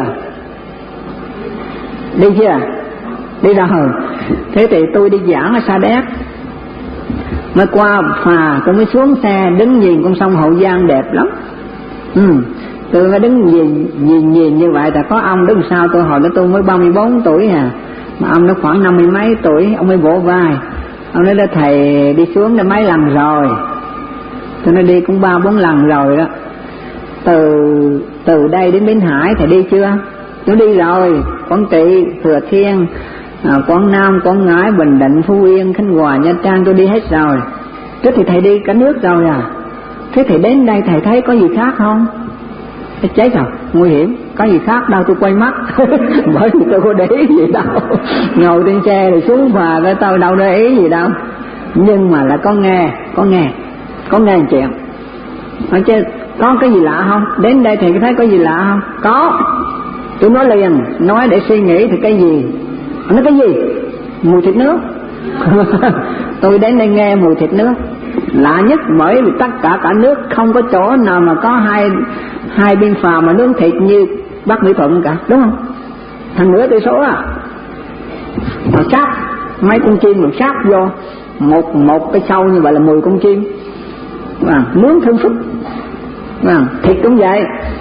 Đi chưa? Đi rồi. Thế thì tôi đi giảng ở Sa Đéc, mới qua phà tôi mới xuống xe đứng nhìn con sông Hậu Giang đẹp lắm. Ừ, tôi mới đứng nhìn nhìn nhìn như vậy. Là có ông đứng sau tôi, hồi đó tôi mới ba mươi bốn tuổi à, mà ông nó khoảng năm mươi mấy tuổi. Ông mới vỗ vai, ông nói là thầy đi xuống đã mấy lần rồi. Tôi nói đi cũng ba bốn lần rồi đó. Từ từ đây đến Bến Hải thầy đi chưa? Tôi đi rồi. Quảng Trị, Thừa Thiên, à, Quảng Nam, Quảng Ngãi, Bình Định, Phú Yên, Khánh Hòa, Nha Trang tôi đi hết rồi. Thế thì thầy đi cả nước rồi à? Thế thì đến đây thầy thấy có gì khác không? Thế chết rồi, nguy hiểm. Có gì khác đâu, tôi quay mắt. Bởi vì tôi có để ý gì đâu. Ngồi trên xe rồi xuống phà cái tôi đâu để ý gì đâu. Nhưng mà là có nghe, có nghe, có nghe chuyện. Nói chứ có cái gì lạ không? Đến đây thì thấy có gì lạ không? Có. Tôi nói liền, nói để suy nghĩ thì cái gì? Nói cái gì? Mùi thịt nước. Tôi đến đây nghe mùi thịt nước. Lạ nhất, bởi vì tất cả cả nước không có chỗ nào mà có hai hai bên phà mà nướng thịt như Bắc Mỹ Thuận cả, đúng không? Thằng nửa tỷ số à. Mà sát mấy con chim mà sát vô một một cái sâu như vậy là mười con chim. À, nướng thơm phức. À, thịt cũng vậy.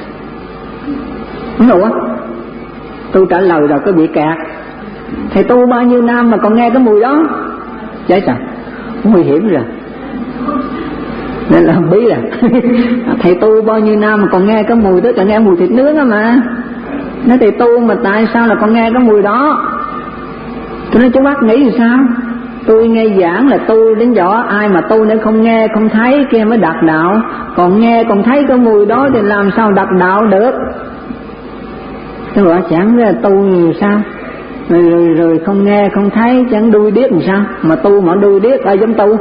Đúng rồi. Tôi trả lời rồi có bị kẹt. Thầy tu bao nhiêu năm mà còn nghe cái mùi đó? Vậy sao? nguy hiểm rồi. Nên là bí là thầy tu bao nhiêu năm mà còn nghe cái mùi, tức là nghe mùi thịt nướng á mà. Nói thầy tu mà tại sao là còn nghe cái mùi đó? Tôi nói chú bác nghĩ thì sao? Tôi nghe giảng là tu đến rõ, ai mà tu nếu không nghe không thấy kia mới đạt đạo, còn nghe còn thấy cái mùi đó thì làm sao đạt đạo được? Tôi bảo chẳng ra tu sao? Rồi, rồi, rồi không nghe không thấy chẳng đuôi điếc làm sao? Mà tu mà đuôi điếc ai dám tu?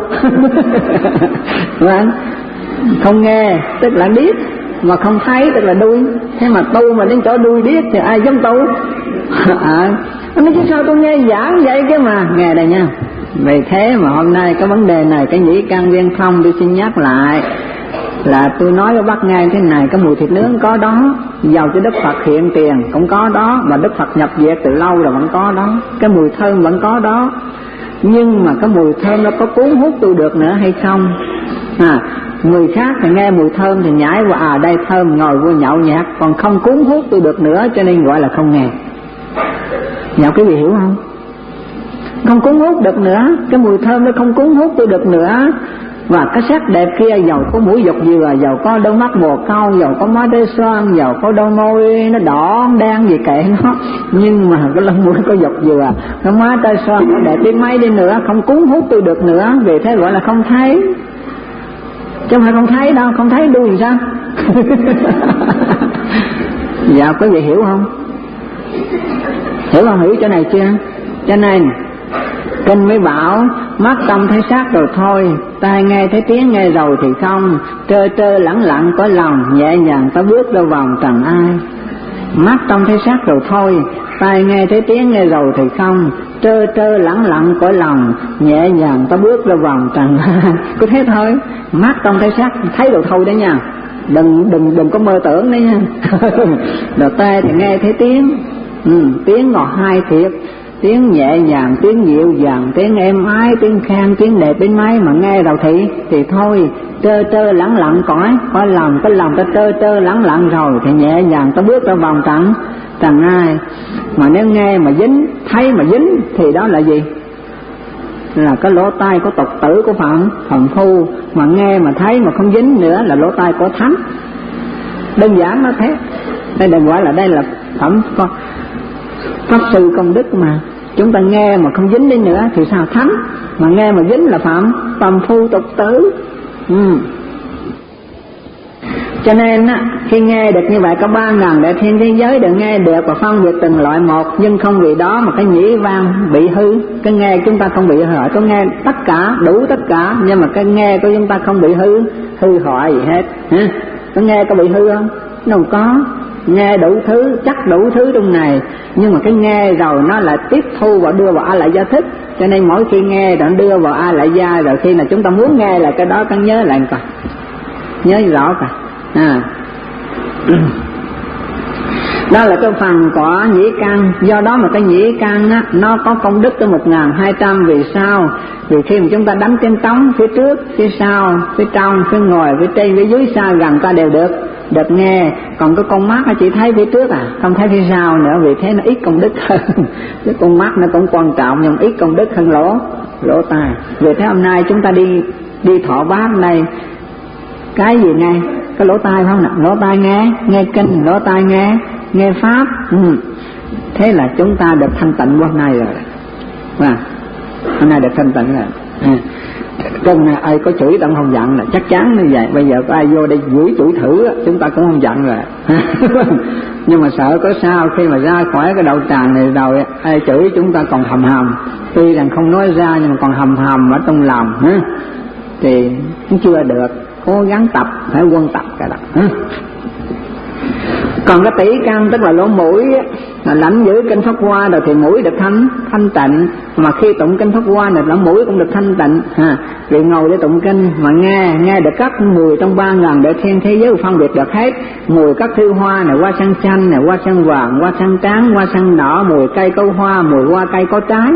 Vâng, không nghe tức là điếc, mà không thấy tức là đuôi. Thế mà tu mà đến chỗ đuôi điếc thì ai dám tu? À, nói chứ sao tôi nghe giảng vậy cái mà. Nghe đây nha. Vì thế mà hôm nay cái vấn đề này, cái nhĩ căn viên thông tôi xin nhắc lại là tôi nói với bác nghe thế này, cái mùi thịt nướng có đó, giàu cho Đức Phật hiện tiền cũng có đó, mà Đức Phật nhập diệt từ lâu rồi vẫn có đó, cái mùi thơm vẫn có đó. Nhưng mà cái mùi thơm nó có cuốn hút tôi được nữa hay không? À, người khác thì nghe mùi thơm thì nhảy vào à đây thơm ngồi vô nhậu nhạt, còn không cuốn hút tôi được nữa cho nên gọi là không nghe. Nhậu cái gì hiểu không? Không cuốn hút được nữa, cái mùi thơm nó không cuốn hút tôi được nữa. Và cái sắc đẹp kia dầu có mũi dọc dừa, dầu có đôi mắt bồ câu, dầu có má đế xoan, dầu có đôi môi nó đỏ đen gì kệ nó, nhưng mà cái lông mũi có dọc dừa, cái má đế xoan nó đẹp đến mấy đi nữa không cuốn hút tôi được nữa. Vì thế gọi là không thấy, chứ không phải không thấy đâu, không thấy đuôi làm sao? Dạ có gì hiểu không? Hiểu không? Hiểu chỗ này chưa? Cho nên kinh mới bảo mắt tâm thấy sắc rồi thôi, tai nghe thấy tiếng nghe rồi thì không, trơ trơ lẳng lặng có lòng, nhẹ nhàng ta bước ra vòng trần ai. Mắt tâm thấy sắc rồi thôi, tai nghe thấy tiếng nghe rồi thì không, trơ trơ lẳng lặng cõi lòng, nhẹ nhàng ta bước ra vòng trần ai. Cứ thế thôi, mắt tâm thấy sắc thấy rồi thôi đấy nha, đừng đừng đừng có mơ tưởng đấy nha. Rồi tai thì nghe thấy tiếng, ừ, tiếng ngọt hai thiệt, tiếng nhẹ nhàng, tiếng dịu dàng, tiếng êm ái, tiếng khen, tiếng đẹp đến mấy mà nghe rồi thì thì thôi, trơ trơ lẳng lặng cõi cõi lòng, cái lòng ta trơ trơ lẳng lặng rồi thì nhẹ nhàng ta bước ra vòng trần trần ai. Mà nếu nghe mà dính, thấy mà dính thì đó là gì? Là cái lỗ tai của tục tử của phạm phạm phu, mà nghe mà thấy mà không dính nữa là lỗ tai của thánh. Đơn giản nó thế. Đây đừng gọi là đây là phẩm con pháp sư công đức, mà chúng ta nghe mà không dính đi nữa thì sao thánh, mà nghe mà dính là phạm phàm phu tục tử. Ừ. Cho nên á, khi nghe được như vậy có ba ngàn để thiên thế giới đều nghe được và phân biệt từng loại một, nhưng không vì đó mà cái nhĩ vang bị hư. Cái nghe chúng ta không bị hư hoại, có nghe tất cả đủ tất cả, nhưng mà cái nghe của chúng ta không bị hư hư hoại gì hết. Hả? Có nghe có bị hư không? Đâu có. Nghe đủ thứ, chắc đủ thứ trong này, nhưng mà cái nghe rồi nó lại tiếp thu và đưa vào a lại gia thức. Cho nên mỗi khi nghe rồi nó đưa vào a lại gia, rồi khi nào chúng ta muốn nghe là cái đó cần nhớ lại coi, nhớ rõ coi. À. Đó là cái phần của nhĩ căn. Do đó mà cái nhĩ căn á, nó có công đức tới một ngàn hai trăm. Vì sao? Vì khi mà chúng ta đánh tiếng trống phía trước, phía sau, phía trong, phía ngoài, phía trên, phía dưới, xa gần ta đều được được nghe. Còn cái con mắt nó chỉ thấy phía trước à, không thấy phía sau nữa, vì thế nó ít công đức hơn. Cái con mắt nó cũng quan trọng nhưng ít công đức hơn lỗ lỗ tai. Vì thế hôm nay chúng ta đi đi thọ bát này, cái gì nghe? Cái lỗ tai phải không nào? Lỗ tai nghe nghe kinh, lỗ tai nghe nghe pháp. Ừ. Thế là chúng ta được thanh tịnh hôm nay rồi. À, hôm nay được thanh tịnh rồi. À. Trong này ai có chửi ta không giận là chắc chắn như vậy. Bây giờ có ai vô đây gửi chửi thử chúng ta cũng không giận rồi. Nhưng mà sợ có sao khi mà ra khỏi cái đạo tràng này rồi ai chửi chúng ta còn hầm hầm, tuy rằng không nói ra nhưng mà còn hầm hầm ở trong lòng ha, thì cũng chưa được. Cố gắng tập, phải quân tập cái đó ha. Còn cái tỷ căn tức là lỗ mũi là lãnh giữ kinh pháp hoa rồi thì mũi được thanh thanh tịnh, mà khi tụng kinh pháp hoa này lỗ mũi cũng được thanh tịnh ha. Vì ngồi để tụng kinh mà nghe nghe được các mùi trong ba ngàn để thiên thế giới phân biệt được hết. Mùi các thứ hoa này, hoa sen xanh này, hoa sen vàng, hoa sen trắng, hoa sen đỏ, mùi cây có hoa, mùi hoa cây có trái.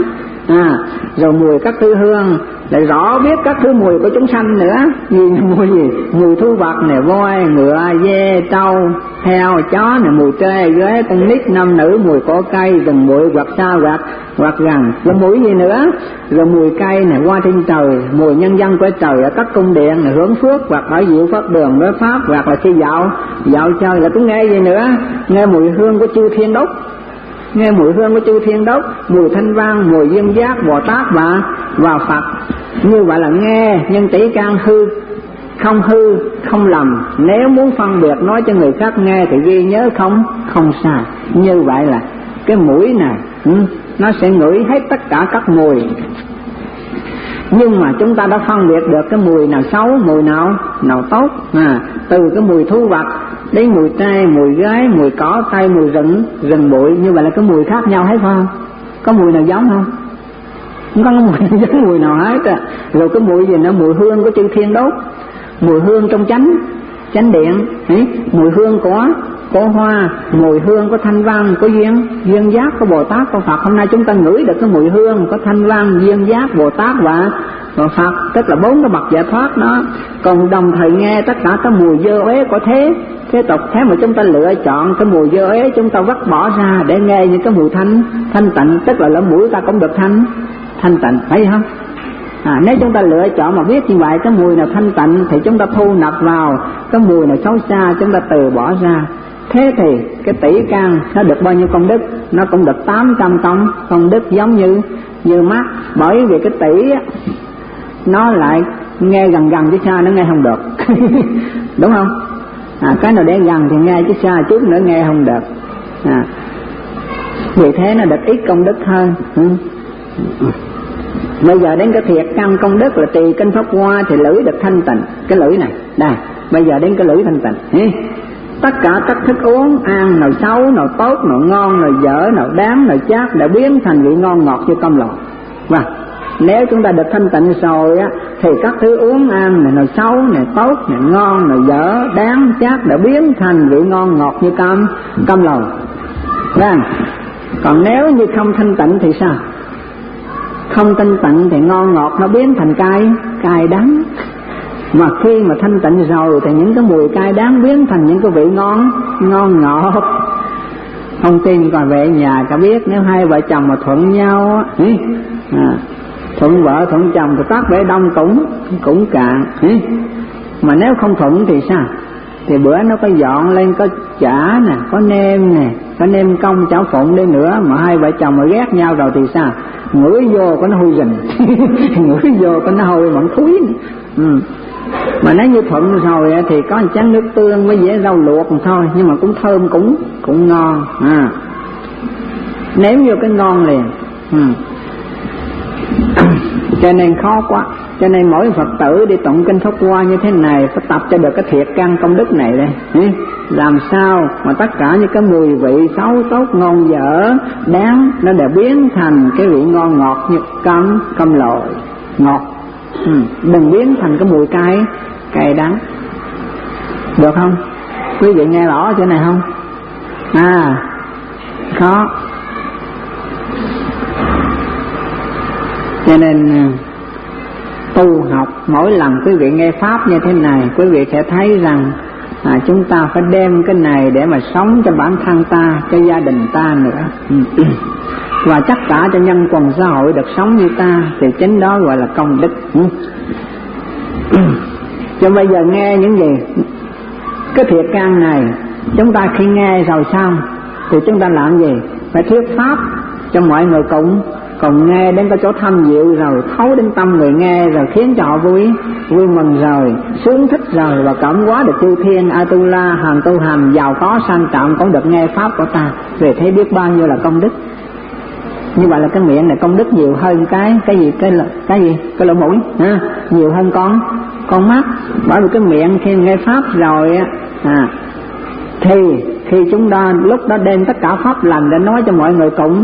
à, rồi mùi các thứ hương, lại rõ biết các thứ mùi của chúng sanh nữa. Gì mùi gì? Mùi thú vật nè, voi, ngựa, dê, trâu, heo, chó nè, mùi trê, ghế, con nít, nam nữ, mùi cỏ cây, rừng bụi, hoặc xa, hoặc hoặc gần. Rồi mùi gì nữa? Rồi mùi cây nè, hoa trên trời, mùi nhân dân của trời ở các cung điện nè, hướng phước, hoặc ở diệu pháp đường nói pháp, hoặc là khi dạo dạo chơi là cũng nghe gì nữa? Nghe mùi hương của chư thiên đốc, nghe mùi hương của chư thiên đốc, mùi thanh văn, mùi duyên giác, Bồ Tát và và Phật. Như vậy là nghe nhưng tỷ căn hư, không hư không lầm. Nếu muốn phân biệt nói cho người khác nghe thì ghi nhớ không không sai. Như vậy là cái mũi này ừ, nó sẽ ngửi hết tất cả các mùi. Nhưng mà chúng ta đã phân biệt được cái mùi nào xấu, mùi nào nào tốt, à, từ cái mùi thú vật đến mùi trai, mùi gái, mùi cỏ cây, mùi rừng rừng bụi. Như vậy là cái mùi khác nhau hết phải không? Có mùi nào giống không? Không có mùi nào giống mùi nào hết à. Rồi cái mùi gì nữa? Mùi hương của chư thiên đốt, mùi hương trong chánh chánh điện, ấy, mùi hương của của hoa, mùi hương của thanh văn, của duyên duyên giác, của Bồ Tát, của Phật. Hôm nay chúng ta ngửi được cái mùi hương của thanh văn, duyên giác, Bồ Tát và và Phật, tức là bốn cái bậc giải thoát đó. Còn đồng thời nghe tất cả cái mùi dơ uế của thế thế tục, thế mà chúng ta lựa chọn cái mùi dơ uế, chúng ta vứt bỏ ra để nghe những cái mùi thanh thanh tịnh, tức là lỗ mũi ta cũng được thanh thanh tịnh, phải không? À, nếu chúng ta lựa chọn mà biết như vậy, cái mùi nào thanh tịnh thì chúng ta thu nạp vào, cái mùi nào xấu xa chúng ta từ bỏ ra. Thế thì cái tỷ căn nó được bao nhiêu công đức? Nó cũng được tám trăm công công đức, giống như như mắt. Bởi vì cái tỷ nó lại nghe gần gần chứ xa nó nghe không được đúng không? À, cái nào để gần thì nghe chứ xa chút nữa nghe không được. À, vì thế nó được ít công đức hơn. Ừ. Bây giờ đến cái thiệt căn công đức là tùy kinh pháp hoa thì lưỡi được thanh tịnh. Cái lưỡi này đây, bây giờ đến cái lưỡi thanh tịnh. Ừ. Tất cả các thức uống ăn nào xấu, nào tốt, nào ngon, nào dở, nào đáng, nào chát đã biến thành vị ngon ngọt như cam lồ. Và nếu chúng ta được thanh tịnh rồi á, thì các thứ uống ăn này nào xấu, này tốt, này ngon, này dở, đáng, chát đã biến thành vị ngon ngọt như cam cam lồ. Vâng. Còn nếu như không thanh tịnh thì sao? Không thanh tịnh thì ngon ngọt nó biến thành cay cay đắng. Mà khi mà thanh tịnh rồi thì những cái mùi cay đắng biến thành những cái vị ngon ngon ngọt. Không tin còn về nhà cả biết, nếu hai vợ chồng mà thuận nhau á, à, thuận vợ thuận chồng thì tác bể đông cũng cũng cạn. Mà nếu không thuận thì sao? Thì bữa nó có dọn lên có chả nè, có nêm nè, có nêm công chảo phụng đi nữa, mà hai vợ chồng mà ghét nhau rồi thì sao? Ngửi vô có nó hôi rình ngửi vô có nó hôi mặn thúi. Ừ. Mà nếu như thuận rồi thì có một chén nước tương với dĩa rau luộc thôi, nhưng mà cũng thơm cũng cũng ngon. À, nếm vô cái ngon liền. Ừ. Cho nên khó quá. Cho nên mỗi Phật tử đi tụng kinh Pháp Hoa như thế này phải tập cho được cái thiệt căn công đức này đây. Ừ. Làm sao mà tất cả những cái mùi vị xấu tốt ngon dở đáng nó đều biến thành cái vị ngon ngọt như cam cam lội ngọt. Ừ. Đừng biến thành cái mùi cay cay đắng. Được không? Quý vị nghe rõ chỗ này không? À, khó. Cho nên tu học mỗi lần quý vị nghe pháp như thế này, quý vị sẽ thấy rằng à, chúng ta phải đem cái này để mà sống cho bản thân ta, cho gia đình ta nữa. Và tất cả cho nhân quần xã hội được sống như ta, thì chính đó gọi là công đức. Cho bây giờ nghe những gì cái thiệt căn này, chúng ta khi nghe rồi xong thì chúng ta làm gì? Phải thuyết pháp cho mọi người cùng cùng nghe đến cái chỗ thâm diệu rồi, thấu đến tâm người nghe rồi, khiến cho họ vui vui mừng rồi, sướng thích rồi, và cảm hóa được chư thiên Atula hàng tu hành giàu có sang trọng cũng được nghe pháp của ta. Về thế biết bao nhiêu là công đức. Như vậy là cái miệng này công đức nhiều hơn cái cái gì cái cái gì cái lỗ mũi ha, nhiều hơn con con mắt. Bởi vì cái miệng khi nghe pháp rồi á, à, thì khi chúng ta lúc đó đem tất cả pháp lành để nói cho mọi người cùng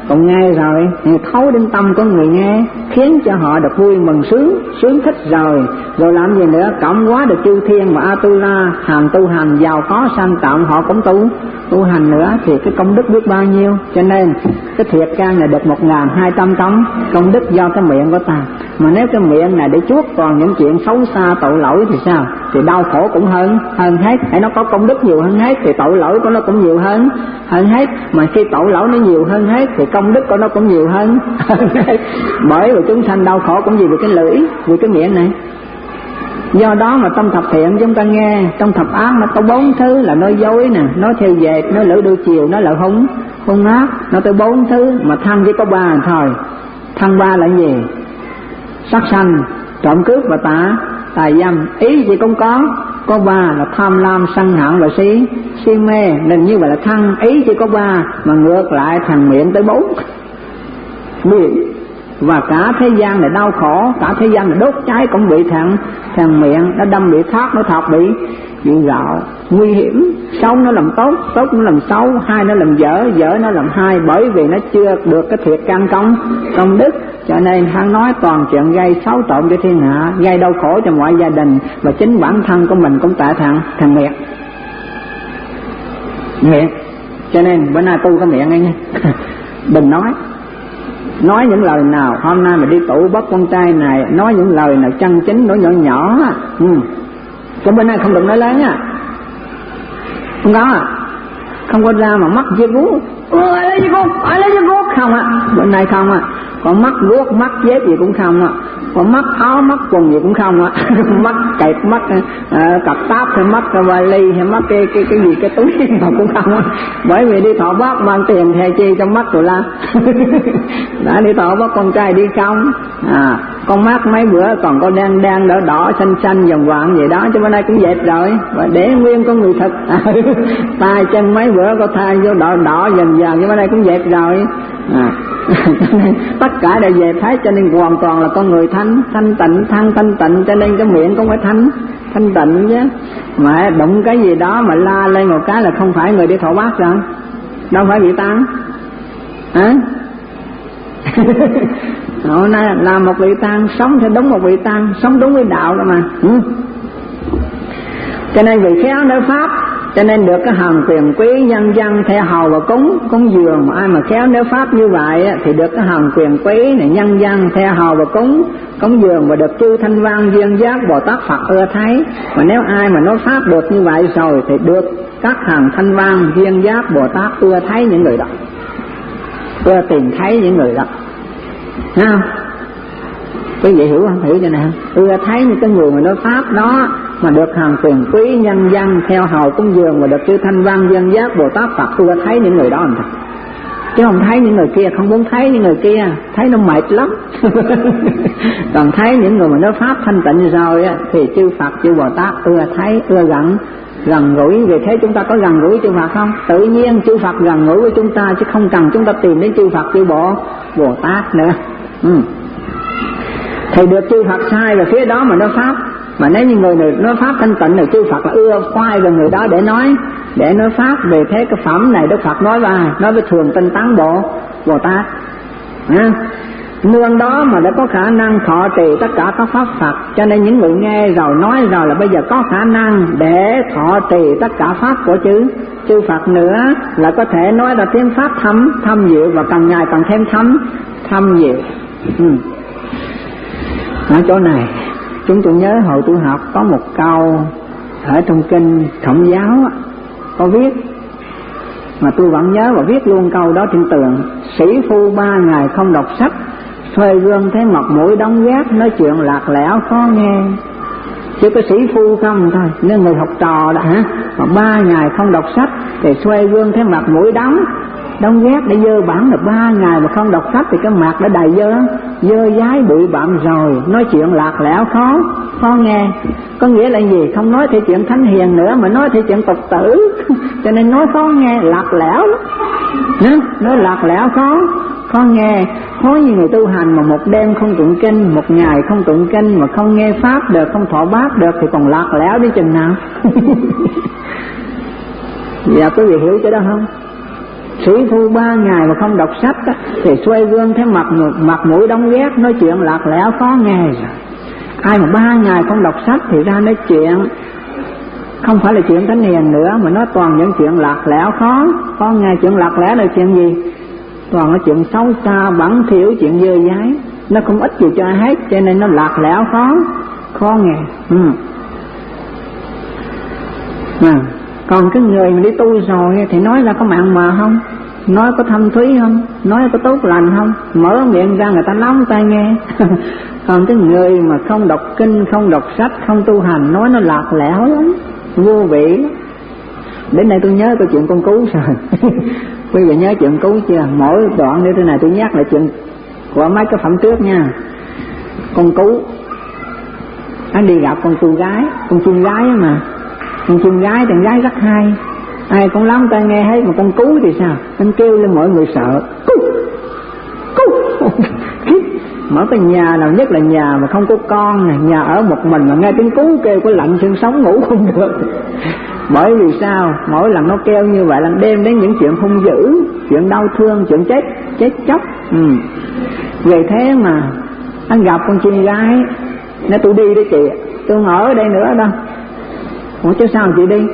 Còn nghe rồi thì thấu đến tâm của người nghe, khiến cho họ được vui mừng sướng, sướng thích rồi. Rồi làm gì nữa, cộng hóa được chư thiên và Atula, hàng tu hành giàu có sang trọng họ cũng tu tu hành nữa, thì cái công đức biết bao nhiêu. Cho nên cái thiệt can này được một ngàn hai trăm công công đức do cái miệng của ta. Mà nếu cái miệng này để chuốt còn những chuyện xấu xa tội lỗi thì sao? Thì đau khổ cũng hơn hơn hết. Hãy nó có công đức nhiều hơn hết thì tội lỗi của nó cũng nhiều hơn hơn hết. Mà khi tội lỗi nó nhiều hơn hết thì công đức của nó cũng nhiều hơn hơn hết. Bởi vì chúng sanh đau khổ cũng vì cái lưỡi, vì cái miệng này. Do đó mà trong thập thiện chúng ta nghe, trong thập ác nó có bốn thứ là nói dối nè, nói theo dệt, nói lưỡi đôi chiều, nói là hung hung ác, nó tới bốn thứ. Mà thân chỉ có ba thôi. Thân ba là gì? Sát sanh, trộm cướp và tà tà dâm. Ý gì cũng có, có ba là tham lam, sân hận và si si mê. Nên như vậy là thân ý chỉ có ba, mà ngược lại thằng miệng tới bốn. Miệng và cả thế gian này đau khổ, cả thế gian này đốt cháy cũng bị thằng thằng miệng nó đâm, bị thoát, nó thọt, bị bị gạo nguy hiểm. Xấu nó làm tốt, tốt nó làm xấu, hai nó làm dở, dở nó làm hai. Bởi vì nó chưa được cái thiệt căn công công đức, cho nên hắn nói toàn chuyện gây xấu trộn cho thiên hạ, gây đau khổ cho mọi gia đình, và chính bản thân của mình cũng tại thằng thằng miệng miệng. Cho nên bữa nay tu cái miệng ấy nghe đừng nói nói những lời nào. Hôm nay mà đi tụ bắt con trai này, nói những lời nào chân chính, nói nhỏ nhỏ ừ. Còn bên này không được nói lớn á, không có à, không có ra mà mắt dê guốc, ôi lấy dê guốc, ôi lấy dê guốc không ạ. Bên này không ạ. Còn mắt guốc, mắt dép gì cũng không ạ. Còn mắt áo, mắt quần gì cũng không ạ. Mắt kẹp, mắt uh, cặp táp hay mắt vali hay mắt cái cái cái gì cái túi mà cũng không ạ. Bởi vì đi thọ bác mang tiền theo chi trong mắt tụi la. Đã đi thọ bác con trai đi không à, con mắt mấy bữa còn có đang đang đỏ đỏ xanh xanh vòng vàng vậy đó, chứ bữa nay cũng dẹp rồi. Và để nguyên con người thật tay chân mấy bữa có thay vô đỏ đỏ dần dần, chứ bữa nay cũng dẹp rồi à. Tất cả đều dẹp hết, cho nên hoàn toàn là con người thanh thanh tịnh, thân thanh tịnh. Cho nên cái miệng cũng phải thanh thanh tịnh chứ. Mà đụng cái gì đó mà la lên một cái là không phải người đi thọ bát rồi, đâu phải bị tăng hả? Hôm nay làm một vị tăng, sống theo đúng một vị tăng, sống đúng với đạo đó mà ừ. Cho nên vị khéo nơi pháp, cho nên được cái hồng quyền quý, nhân dân theo hầu và cúng cúng dường. Mà ai mà khéo nếu pháp như vậy thì được cái hồng quyền quý này, nhân dân theo hầu và cúng cúng dường, và được chư thanh văn duyên giác Bồ Tát Phật ưa thấy. Mà nếu ai mà nói pháp được như vậy rồi thì được các hàng thanh văn duyên giác Bồ Tát ưa thấy những người đó, ưa tìm thấy những người đó. Thấy không? Quý vị hiểu không? Hiểu cho này không? Ưa thấy những cái người mà nói pháp đó mà được hàng quyền quý, nhân dân theo hầu cúng dường, và được chư thanh văn dân giác Bồ Tát Phật ưa thấy những người đó làm thật. Chứ không thấy những người kia, không muốn thấy những người kia, thấy nó mệt lắm. Còn thấy những người mà nói pháp thanh tịnh rồi á, thì chư Phật chư Bồ Tát ưa thấy, ưa gần gần gũi. Vì thế chúng ta có gần gũi chư Phật không? Tự nhiên chư Phật gần gũi với chúng ta, chứ không cần chúng ta tìm đến chư Phật chư Bộ Bồ Tát nữa ừ. Thì được chư Phật sai về phía đó mà nói pháp. Mà nếu như người này nói pháp thanh tịnh thì chư Phật là ưa khoai về người đó để nói để nói pháp. Về thế cái phẩm này Đức Phật nói vào nói với thường tinh tấn Bộ Bồ Tát à. Nương đó mà đã có khả năng thọ trì tất cả các pháp Phật, cho nên những người nghe rồi nói rồi là bây giờ có khả năng để thọ trì tất cả pháp của chư chư Phật nữa, là có thể nói là tiếng pháp thâm thâm diệu, và càng ngày càng thêm thâm thâm diệu ừ. Ở chỗ này chúng tôi nhớ hồi tôi học có một câu ở trong kinh Khổng Giáo có viết, mà tôi vẫn nhớ và viết luôn câu đó trên tường. Sĩ phu ba ngày không đọc sách, thuê gương thấy mặt mũi đóng ghét, nói chuyện lạc lẽo khó nghe. Chỉ có sĩ phu không thôi, nên người học trò đó hả, mà ba ngày không đọc sách thì xoay gương thấy mặt mũi đóng đóng ghét để dơ bẩn. Được ba ngày mà không đọc sách thì cái mặt đã đầy dơ dơ dái bụi bặm rồi, nói chuyện lạc lẽo khó khó nghe. Có nghĩa là gì? Không nói theo chuyện thánh hiền nữa mà nói theo chuyện tục tử. Cho nên nói khó nghe, lạc lẽo lắm, nói lạc lẽo khó khó nghe. Khó như người tu hành mà một đêm không tụng kinh, một ngày không tụng kinh, mà không nghe pháp được, không thọ bát được thì còn lạc lẽo đến chừng nào. Dạ quý vị hiểu chỗ đó không? Sĩ phu ba ngày mà không đọc sách á, thì xoay gương thấy mặt mặt mũi đóng ghét, nói chuyện lạc lẽo khó nghe rồi. Ai mà ba ngày không đọc sách thì ra nói chuyện không phải là chuyện thánh hiền nữa, mà nó toàn những chuyện lạc lẽo khó khó nghe. Chuyện lạc lẽo là chuyện gì? Toàn là chuyện xấu xa, bẩn thỉu, chuyện dơ dái, nó không ích gì cho ai hết, cho nên nó lạc lẽo khó khó nghe. Ừ. À, còn cái người mà đi tu rồi thì nói ra có mặn mà không, nói có thâm thúy không, nói có tốt lành không, mở miệng ra người ta lóng tai nghe. Còn cái người mà không đọc kinh, không đọc sách, không tu hành, nói nó lạc lẽo lắm, vô vị lắm. Đến đây tôi nhớ câu chuyện con cú rồi. Quý vị nhớ chuyện cú chưa? Mỗi đoạn như thế này tôi nhắc lại chuyện của mấy cái phẩm trước nha. Con cú anh đi gặp con chu gái, con chim gái mà, con chim gái thì gái rất hay, ai cũng lắm tai nghe hết. Mà con cú thì sao? Anh kêu lên mọi người sợ. Cú cú. Mở cái nhà nào, nhất là nhà mà không có con này, nhà ở một mình mà nghe tiếng cú kêu có lạnh xương sống, ngủ không được. Bởi vì sao? Mỗi lần nó kêu như vậy là đem đến những chuyện hung dữ, chuyện đau thương, chuyện chết chết chóc. Ừ. Vì thế mà anh gặp con chim gái, nói tôi đi đấy chị, tôi không ở đây nữa đâu. Ủa chứ sao chị đi?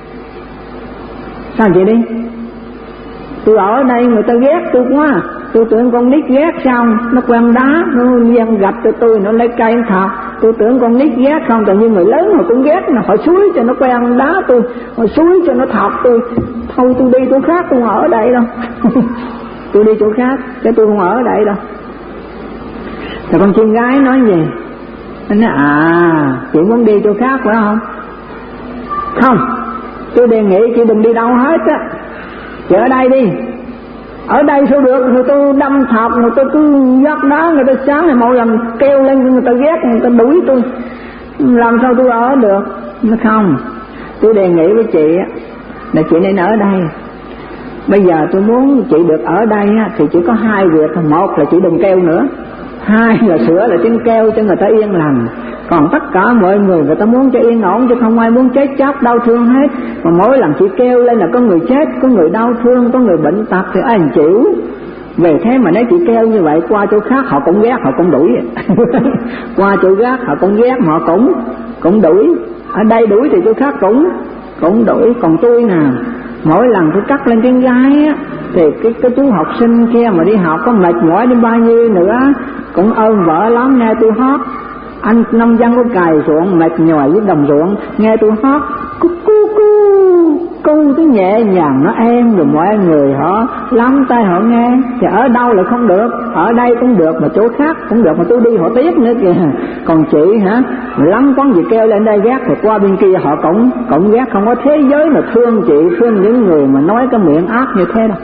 Sao chị đi? Tôi ở đây người ta ghét tôi quá, tôi tưởng con nít ghét sao? Nó quen đá, nó giăng gạch cho tôi, nó lấy cây nó thọc. Tôi tưởng con nít ghét không, còn như người lớn họ cũng ghét, họ xúi cho nó quen đá tôi, họ xúi cho nó thọc tôi. Thôi tôi đi chỗ khác, tôi không ở đây đâu. Tôi đi chỗ khác, chứ tôi không ở đây đâu. Rồi con chim gái nói gì? Nó nói à, chị muốn đi chỗ khác phải không? Không, tôi đề nghị chị đừng đi đâu hết á, chị ở đây đi. Ở đây sao được, người tôi đâm thọc, người tôi cứ dắt đá, người ta sáng này mỗi lần kêu lên người ta ghét, người ta đuổi tôi, làm sao tôi ở được? Nó không, tôi đề nghị với chị là chị nên ở đây. Bây giờ tôi muốn chị được ở đây thì chỉ có hai việc. Một là chị đừng kêu nữa, hai là sửa lại tiếng kêu cho người ta yên lành. Còn tất cả mọi người người ta muốn cho yên ổn, chứ không ai muốn chết chóc đau thương hết. Mà mỗi lần chị kêu lên là có người chết, có người đau thương, có người bệnh tật thì ai chịu. Về thế mà nếu chị kêu như vậy, qua chỗ khác họ cũng ghét, họ cũng đuổi. Qua chỗ khác họ cũng ghét, họ cũng cũng đuổi. Ở đây đuổi thì chỗ khác cũng cũng đuổi. Còn tôi nè, mỗi lần tôi cắt lên tiếng gái á, thì cái, cái chú học sinh kia mà đi học có mệt mỏi đến bao nhiêu nữa cũng ơn vợ lắm. Nghe tôi hót, anh nông dân có cày ruộng mệt nhòi với đồng ruộng, nghe tôi hót cu cu cu cu tôi nhẹ nhàng nó êm, rồi mọi người họ lắm tay họ nghe. Thì ở đâu là không được, ở đây cũng được mà chỗ khác cũng được, mà tôi đi họ tiếc nữa kìa. Còn chị hả, lắm con gì kêu lên đây ghét thì qua bên kia họ cũng cũng ghét. Không có thế giới mà thương chị, thương những người mà nói cái miệng ác như thế đâu.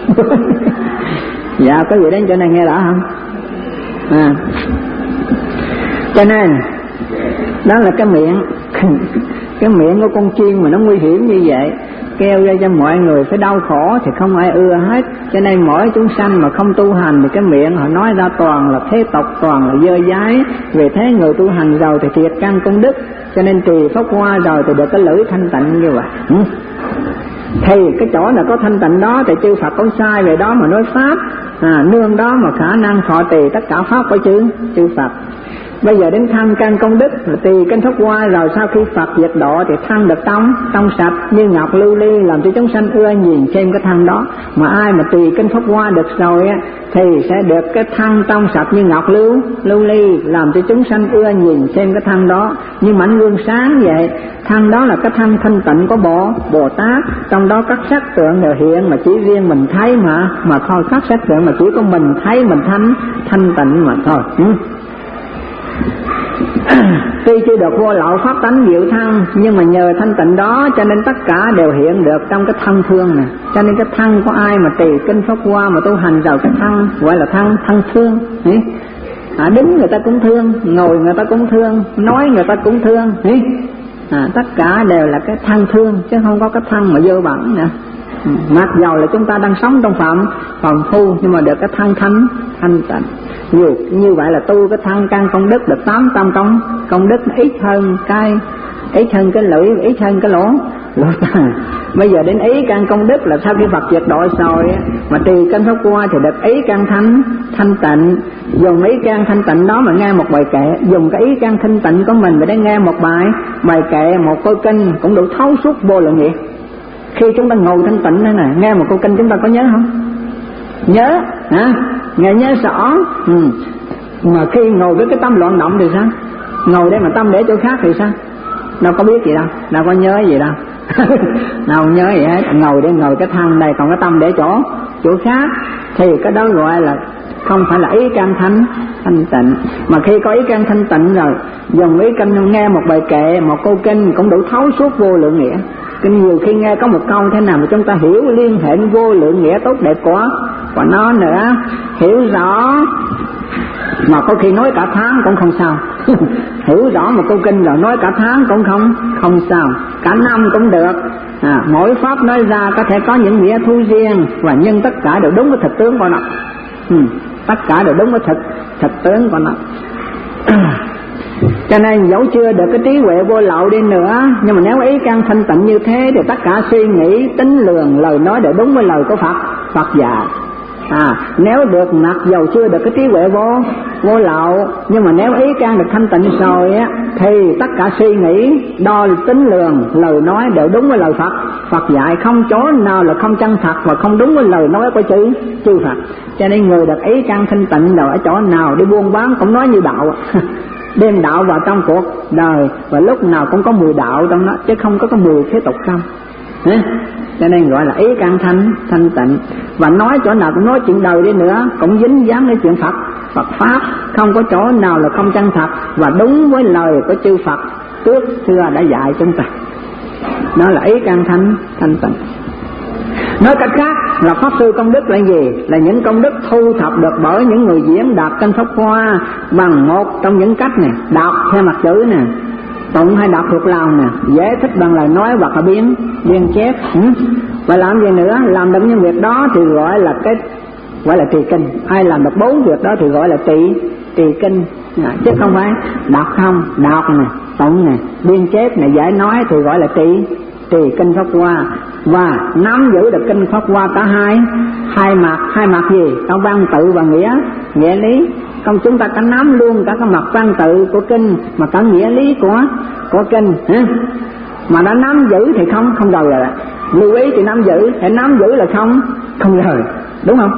Dạ có gì đến chỗ này nghe rõ không? À, cho nên đó là cái miệng cái miệng của con chiên mà nó nguy hiểm như vậy, kêu ra cho mọi người phải đau khổ thì không ai ưa hết. Cho nên mỗi chúng sanh mà không tu hành thì cái miệng họ nói ra toàn là thế tục, toàn là dơ dái. Vì thế người tu hành rồi thì thiệt căn công đức, cho nên trì pháp hoa rồi thì được cái lưỡi thanh tịnh như vậy. Ừ. Thì cái chỗ nào có thanh tịnh đó thì chư Phật cũng sai về đó mà nói pháp. À, nương đó mà khả năng thọ trì tất cả pháp của chư chư Phật. Bây giờ đến thăng căn công đức là tùy kinh pháp hoa rồi, sau khi Phật diệt độ thì thăng được trong trong sạch như ngọc lưu ly, làm cho chúng sanh ưa nhìn xem cái thăng đó. Mà ai mà tùy kinh pháp hoa được rồi á thì sẽ được cái thăng trong sạch như ngọc lưu lưu ly, làm cho chúng sanh ưa nhìn xem cái thăng đó như mảnh gương sáng vậy. Thăng đó là cái thăng thanh tịnh của bộ Bồ Tát, trong đó các sắc tượng đều hiện mà chỉ riêng mình thấy mà mà thôi, các sắc tượng mà chỉ có mình thấy, mình thanh thanh tịnh mà thôi. Ừ. Tuy chưa được vô lậu pháp tánh diệu thăng, nhưng mà nhờ thanh tịnh đó cho nên tất cả đều hiện được trong cái thân thương này. Cho nên cái thân của ai mà trì kinh pháp hoa mà tu hành rồi, cái thân gọi là thân thân thương. À, đứng người ta cũng thương, ngồi người ta cũng thương, nói người ta cũng thương. À, tất cả đều là cái thân thương, chứ không có cái thân mà dơ bẩn nữa. Mặc dầu là chúng ta đang sống trong phạm phạm phu, nhưng mà được cái thân thánh thanh tịnh. Như, như vậy là tu cái thân căn công đức được tám trăm công công đức, ít hơn cái ít hơn cái lưỡi, ít hơn cái lỗ lỗ tai. Bây giờ đến ý căn công đức là sau khi Phật diệt độ rồi mà trì kinh Pháp Hoa thì được ý căn thanh thanh tịnh, dùng ý căn thanh tịnh đó mà nghe một bài kệ, dùng cái ý căn thanh tịnh của mình để nghe một bài bài kệ, một câu kinh cũng đủ thấu suốt vô lượng nghĩa. Khi chúng ta ngồi thanh tịnh đây nè, nghe một câu kinh chúng ta có nhớ không? Nhớ hả? Nghe nhớ rõ. Ừ. Mà khi ngồi với cái tâm loạn động thì sao? Ngồi đây mà tâm để chỗ khác thì sao? Đâu có biết gì đâu, đâu có nhớ gì đâu. Đâu nhớ gì hết. Ngồi để ngồi cái thân đây, còn cái tâm để chỗ chỗ khác thì cái đó gọi là không phải là ý căn thanh thanh tịnh. Mà khi có ý căn thanh tịnh rồi, dùng ý căn nghe một bài kệ, một câu kinh cũng đủ thấu suốt vô lượng nghĩa. Kinh nhiều khi nghe có một câu thế nào mà chúng ta hiểu liên hệ vô lượng nghĩa tốt đẹp của của nó nữa, hiểu rõ mà có khi nói cả tháng cũng không sao. Hiểu rõ một câu kinh rồi nói cả tháng cũng không không sao, cả năm cũng được. À, mỗi pháp nói ra có thể có những nghĩa thu riêng, và nhưng tất cả đều đúng với thực tướng của nó. Ừ, tất cả đều đúng với thực thực tướng của nó. Cho nên dẫu chưa được cái trí huệ vô lậu đi nữa, nhưng mà nếu ý căn thanh tịnh như thế thì tất cả suy nghĩ, tính lường, lời nói đều đúng với lời của Phật Phật dạy. À, nếu được mặc dầu chưa được cái trí huệ vô vô lậu, nhưng mà nếu ý căn được thanh tịnh rồi á, thì tất cả suy nghĩ, đo tính lường, lời nói đều đúng với lời Phật Phật dạy, không chỗ nào là không chân thật và không đúng với lời nói của chư chư Phật. Cho nên người được ý căn thanh tịnh rồi ở chỗ nào đi buôn bán cũng nói như đạo. Đem đạo vào trong cuộc đời và lúc nào cũng có mùi đạo trong đó, chứ không có cái mùi thế tục không. Hả? Cho nên gọi là ý căn thanh thanh tịnh. Và nói chỗ nào cũng nói chuyện đời đi nữa cũng dính dáng đến chuyện Phật Phật pháp, không có chỗ nào là không chân thật và đúng với lời của chư Phật trước xưa đã dạy chúng ta. Đó là ý căn thanh thanh tịnh. Nói cách khác là pháp sư công đức là gì? Là những công đức thu thập được bởi những người diễn đạt kinh Pháp Hoa bằng một trong những cách này: đọc theo mặt chữ nè, tụng hay đọc thuộc lòng nè, giải thích bằng lời nói hoặc là biên biên chép. Ừ. Và làm gì nữa? Làm được những việc đó thì gọi là cái gọi là trì kinh. Ai làm được bốn việc đó thì gọi là trì trì kinh, à, chứ không phải đọc không. Đọc nè, tụng nè, biên chép nè, giải nói thì gọi là trì trì kinh Pháp Hoa. Và nắm giữ được kinh Pháp Hoa cả hai hai mặt. Hai mặt gì? Cả văn tự và nghĩa nghĩa lý. Không, chúng ta cả nắm luôn cả cái mặt văn tự của kinh mà cả nghĩa lý của của kinh. Ha? Mà đã nắm giữ thì không không rời rồi. Lưu ý thì nắm giữ, phải nắm giữ là không không rời, đúng không?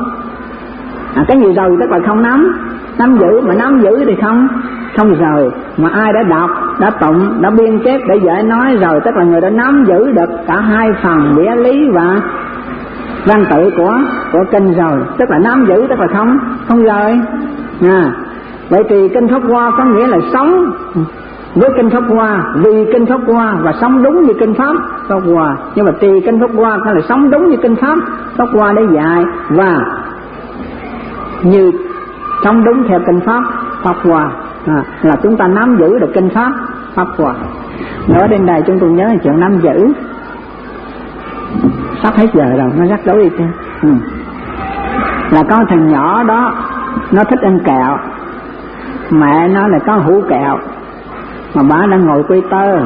À, cái gì rời tức là không nắm, nắm giữ mà nắm giữ thì không không rời. Mà ai đã đọc, đã tụng, đã biên chép để giải nói rồi, tức là người đã nắm giữ được cả hai phần nghĩa lý và văn tự của của kinh rồi, tức là nắm giữ tức là không không rời. À, vậy thì kinh Pháp Hoa có nghĩa là sống với kinh Pháp Hoa, vì kinh Pháp Hoa và sống đúng như kinh Pháp Pháp Hoa. Nhưng mà trì kinh Pháp Hoa có là sống đúng như kinh Pháp Pháp Hoa để dạy, và như sống đúng theo kinh Pháp Pháp Hoa, à, là chúng ta nắm giữ được kinh Pháp Pháp Hoa. Nói đến đây chúng tôi nhớ chuyện nắm giữ. Sắp hết giờ rồi, nó rắc rối đi chứ. Ừ. Là có thằng nhỏ đó, nó thích ăn kẹo. Mẹ nó là có hũ kẹo, mà bà đang ngồi quay tơ.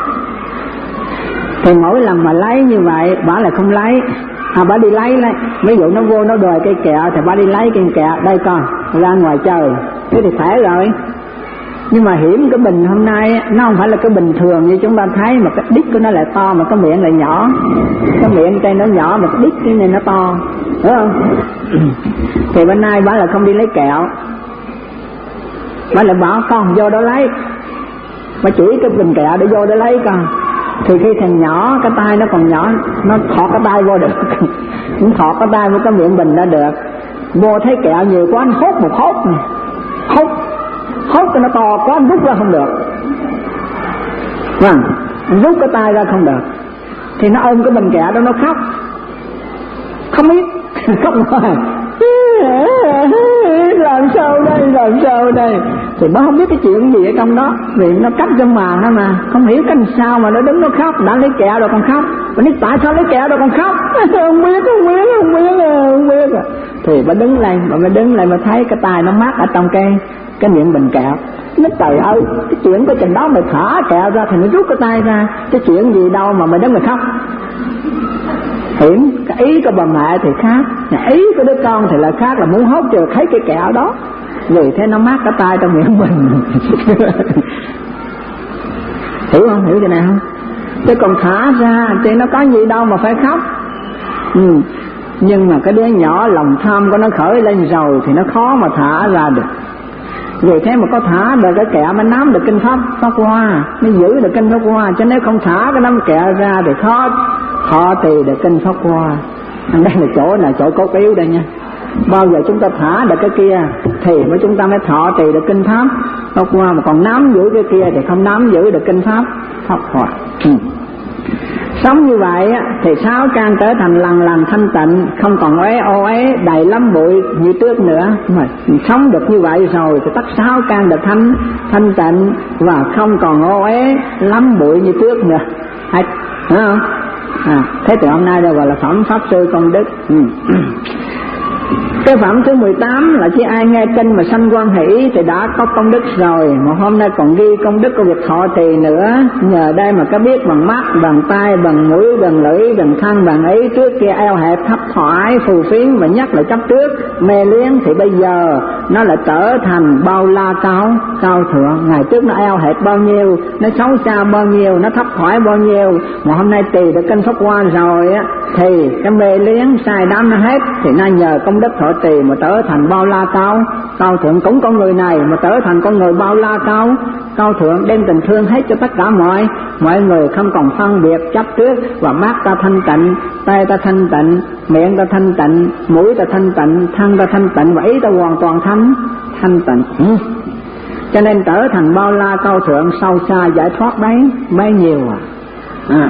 Thì mỗi lần mà lấy như vậy, bà lại không lấy. À, bà đi lấy lấy. Ví dụ nó vô nó đòi cây kẹo thì bà đi lấy cây kẹo. Đây con, ra ngoài trời. Thế thì khỏe rồi. Nhưng mà hiểm cái bình hôm nay nó không phải là cái bình thường như chúng ta thấy, mà cái đít của nó lại to mà cái miệng lại nhỏ. Cái miệng trên nó nhỏ mà cái đít cái này nó to, đúng không? Thì bên nay bà là không đi lấy kẹo, bà lại bảo con vô đó lấy. Bà chỉ cái bình kẹo để vô để lấy con. Thì khi thằng nhỏ, cái tay nó còn nhỏ, nó thọt cái tay vô được. Cũng thọt cái tay với cái miệng bình đó được. Vô thấy kẹo nhiều quá, anh hốt một hốt này, hốt hốt cái nó to quá, anh rút ra không được. Vâng, rút cái tay ra không được. Thì nó ôm cái bình kẹo đó nó khóc, không biết khóc rồi. Làm sao đây, làm sao đây. Thì nó không biết cái chuyện gì ở trong đó, vì nó cắt trong màn đó mà không hiểu cái sao mà nó đứng nó khóc. Đã lấy kẹo rồi còn khóc, mà nói tại sao lấy kẹo rồi còn khóc. Không biết, không biết, không biết, không biết. Thì bà đứng lên, mà bà đứng lên mà thấy cái tay nó mát ở trong cái cái miệng bình kẹo. Nó trời ơi, cái chuyện có chừng đó mày thả kẹo ra thì nó rút cái tay ra, cái chuyện gì đâu mà mày đến mày khóc. Hiển cái ý của bà mẹ thì khác, ý của đứa con thì lại khác, là muốn hốt chưa thấy cái kẹo đó, vì thế nó mát cái tay trong miệng mình. Hiểu không? Hiểu cái này không? Chứ còn thả ra thì nó có gì đâu mà phải khóc. Ừ. Nhưng mà cái đứa nhỏ lòng tham của nó khởi lên rồi thì nó khó mà thả ra được. Vì thế mà có thả được cái kẹo mới nắm được kinh pháp Pháp Hoa, mới giữ được kinh Pháp Hoa. Chứ nếu không thả cái nắm kẹo ra thì khó thọ trì được kinh Pháp Hoa. Đây là chỗ là chỗ cốt yếu đây nha. Bao giờ chúng ta thả được cái kia thì mới chúng ta mới thọ trì được kinh pháp Pháp Hoa. Mà còn nắm giữ cái kia thì không nắm giữ được kinh pháp Pháp Hoa. Ừ. Sống như vậy thì sáu căn trở thành lần lần thanh tịnh, không còn uế ô uế đầy lắm bụi như trước nữa. Mà sống được như vậy rồi thì tất sáu căn được thanh thanh tịnh và không còn ô uế lắm bụi như trước nữa. Hay không? À, thế từ hôm nay đây gọi là phẩm pháp sư công đức. Ừ. Cái phẩm thứ mười tám là chỉ ai nghe kinh mà sanh quan hỷ thì đã có công đức rồi, mà hôm nay còn ghi công đức của việc thọ trì nữa. Nhờ đây mà có biết bằng mắt, bằng tai, bằng mũi, bằng lưỡi, bằng thân, bằng ý. Trước kia eo hẹp thấp thoải phù phiến và nhắc lại chấp trước mê liếng, thì bây giờ nó lại trở thành bao la cao cao thượng. Ngày trước nó eo hẹp bao nhiêu, nó xấu xa bao nhiêu, nó thấp thoải bao nhiêu, mà hôm nay trì được kinh Pháp Hoa rồi á thì cái mê liếng sai đắm nó hết. Thì nay nhờ công đức thọ trì mà trở thành bao la cao cao thượng. Cũng con người này mà trở thành con người bao la cao cao thượng, đem tình thương hết cho tất cả mọi mọi người, không còn phân biệt chấp trước. Và mắt ta thanh tịnh, tay ta thanh tịnh, miệng ta thanh tịnh, mũi ta thanh tịnh, thân ta thanh tịnh, và ý ta hoàn toàn thanh thanh tịnh. Ừ. Cho nên trở thành bao la cao thượng, sâu xa giải thoát bấy bấy nhiều à. À.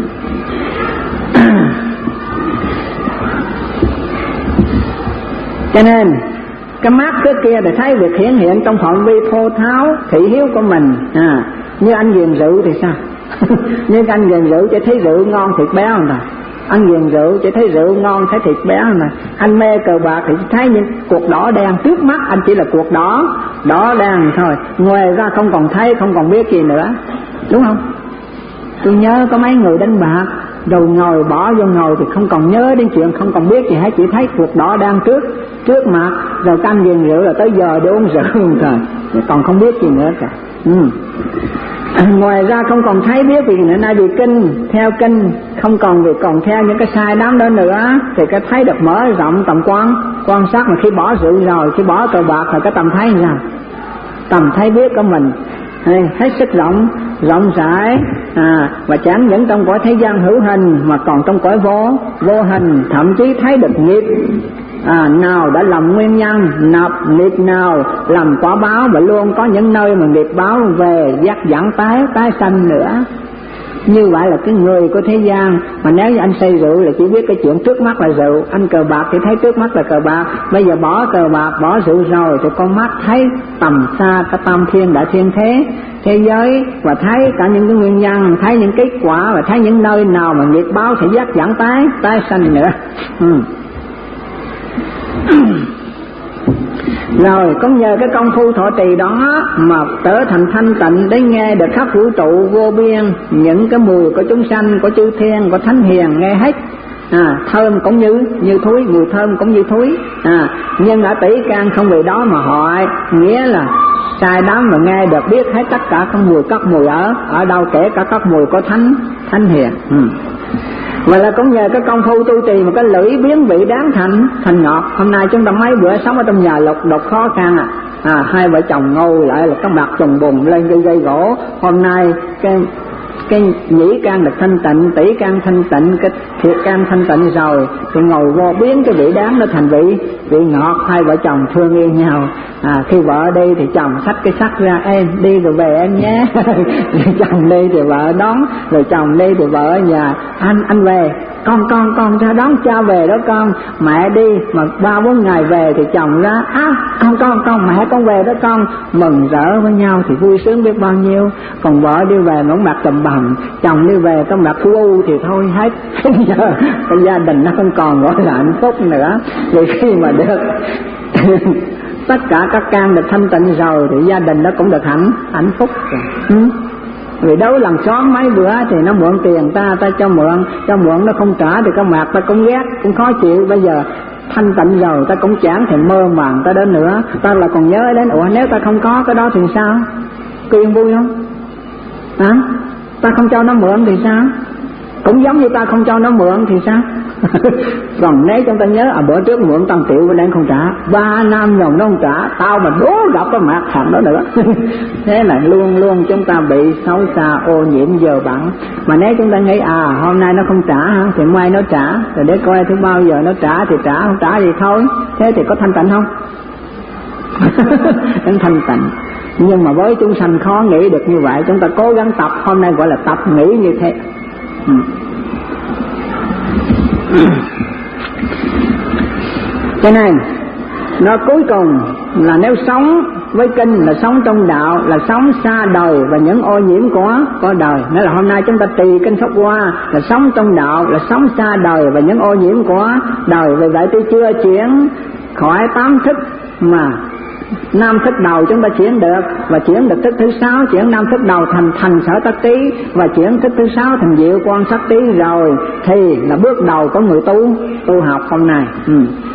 Cho nên cái mắt trước kia thì thấy việc hiển hiện trong phạm vi thô tháo thị hiếu của mình. À, như anh ghiền rượu thì sao? Như anh ghiền rượu chỉ thấy rượu ngon thịt béo không ta? Anh ghiền rượu chỉ thấy rượu ngon thấy thịt béo không ta? Anh mê cờ bạc thì thấy những cuộc đỏ đen trước mắt anh chỉ là cuộc đỏ đỏ đen thôi, ngoài ra không còn thấy, không còn biết gì nữa, đúng không? Tôi nhớ có mấy người đánh bạc rồi ngồi bỏ vô ngồi thì không còn nhớ đến chuyện, không còn biết gì hết, chỉ thấy cuộc đỏ đang trước trước mặt, rồi canh ghiền rượu là tới giờ để uống rượu rồi, còn không biết gì nữa cả. Ừ. À, ngoài ra không còn thấy biết gì nữa. Nay vì kinh, theo kinh, không còn vì còn theo những cái sai đám đó nữa, thì cái thấy được mở rộng tầm quan quan sát. Mà khi bỏ rượu rồi, khi bỏ cờ bạc thì cái tầm thấy như nào? Tầm thấy biết của mình hết sức rộng rộng rãi, à, và chẳng những trong cõi thế gian hữu hình mà còn trong cõi vô vô hình, thậm chí thấy được nghiệp à, nào đã làm nguyên nhân, nạp nghiệp nào làm quả báo, và luôn có những nơi mà nghiệp báo về dắt dẫn tái tái sanh nữa. Như vậy là cái người của thế gian. Mà nếu như anh say rượu là chỉ biết cái chuyện trước mắt là rượu, anh cờ bạc thì thấy trước mắt là cờ bạc. Bây giờ bỏ cờ bạc, bỏ rượu rồi thì con mắt thấy tầm xa cái tam thiên đại thiên thế thế giới, và thấy cả những cái nguyên nhân, thấy những kết quả, và thấy những nơi nào mà nghiệp báo sẽ dắt dẫn tái tái sanh nữa. Ừ. Rồi cũng nhờ cái công phu thọ trì đó mà trở thành thanh tịnh, để nghe được khắp vũ trụ vô biên những cái mùi của chúng sanh, của chư thiên, của thánh hiền, nghe hết. À, thơm cũng như như thúi, mùi thơm cũng như thúi. À, nhưng ở tỷ can không vì đó mà họ, nghĩa là sai đắm mà nghe được biết hết tất cả các mùi, các mùi ở ở đâu, kể cả các mùi của thánh thánh hiền. Ừ. Và là cũng nhờ cái công phu tu trì mà cái lưỡi biến vị đáng thành thành ngọt. Hôm nay chúng ta mấy bữa sống ở trong nhà lục đục khó khăn à, à hai vợ chồng ngồi lại là cái mặt trùng bùng lên gây gây gỗ. Hôm nay cái cái nhĩ can được thanh tịnh, tỷ can thanh tịnh, cái thiệt can thanh tịnh rồi thì ngồi vô biến cái vị đáng nó thành vị vị ngọt. Hai vợ chồng thương yêu nhau. À, khi vợ đi thì chồng xách cái sắt ra, em đi rồi về em nhé. Chồng đi thì vợ đón, rồi chồng đi thì vợ ở nhà, anh anh về, con con con ra đón cha về đó con. Mẹ đi mà ba bốn ngày về thì chồng ra, á con con con mẹ con về đó con. Mừng rỡ với nhau thì vui sướng biết bao nhiêu. Còn vợ đi về mà mặt trầm bầm, chồng đi về có mặt khu u thì thôi hết. Giờ cái gia đình nó không còn gọi là hạnh phúc nữa. Vì khi mà được tất cả các căn được thanh tịnh rồi thì gia đình đó cũng được hạnh hạnh phúc rồi. Ừ. Vì đâu làm xóm mấy bữa thì nó mượn tiền ta, ta cho mượn, cho mượn nó không trả thì con mặt ta cũng ghét, cũng khó chịu. Bây giờ thanh tịnh rồi ta cũng chẳng thèm mơ màng ta đến nữa, ta là còn nhớ đến ủa nếu ta không có cái đó thì sao? Có yên vui không? Hả? Ta không cho nó mượn thì sao? Cũng giống như ta không cho nó mượn thì sao? Còn nếu chúng ta nhớ à bữa trước mượn trăm triệu bên đây không trả, ba năm rồi nó không trả, tao mà đố gặp cái mặt thằng đó nữa. Thế là luôn luôn chúng ta bị xấu xa, ô nhiễm, dơ bẩn. Mà nếu chúng ta nghĩ à hôm nay nó không trả hả, thì mai nó trả, rồi để coi thứ bao giờ nó trả thì trả, không trả thì thôi. Thế thì có thanh tịnh không? Không thanh tịnh. Nhưng mà với chúng sanh khó nghĩ được như vậy, chúng ta cố gắng tập, hôm nay gọi là tập nghĩ như thế. Ừ. Cho nên nó cuối cùng là nếu sống với kinh là sống trong đạo, là sống xa đời và những ô nhiễm của của đời. Nghĩa là hôm nay chúng ta trì kinh Pháp Hoa là sống trong đạo, là sống xa đời và những ô nhiễm của đời. Vì vậy tôi chưa chuyển khỏi tám thức mà năm thức đầu chúng ta chuyển được, và chuyển được thức thứ sáu, chuyển năm thức đầu thành thành sở tắc trí, và chuyển thức thứ sáu thành diệu quan sát trí rồi thì là bước đầu của người tu tu học hôm nay. Ừ.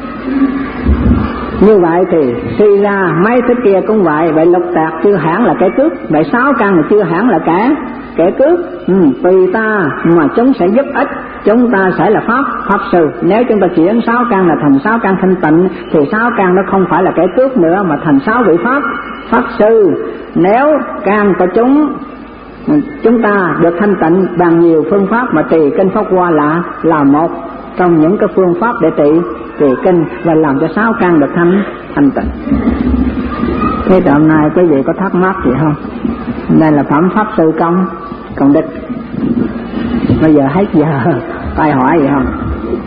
Như vậy thì suy ra mấy thức kia cũng vậy. Vậy lục tạc chưa hẳn là kẻ cướp, vậy sáu căn là chưa hẳn là kẻ kẻ cướp. Ừ, tùy ta mà chúng sẽ giúp ích, chúng ta sẽ là pháp pháp sư. Nếu chúng ta chuyển sáu căn là thành sáu căn thanh tịnh thì sáu căn nó không phải là kẻ cướp nữa mà thành sáu vị pháp pháp sư. Nếu căn của chúng chúng ta được thanh tịnh bằng nhiều phương pháp mà trì kinh Pháp Hoa là là một trong những cái phương pháp để trị trì kinh và làm cho sáu căn được thanh thanh tịnh. Thế thì hôm nay quý vị có thắc mắc gì không? Đây là phẩm pháp sư công công đức. Bây giờ hết giờ ai hỏi gì không?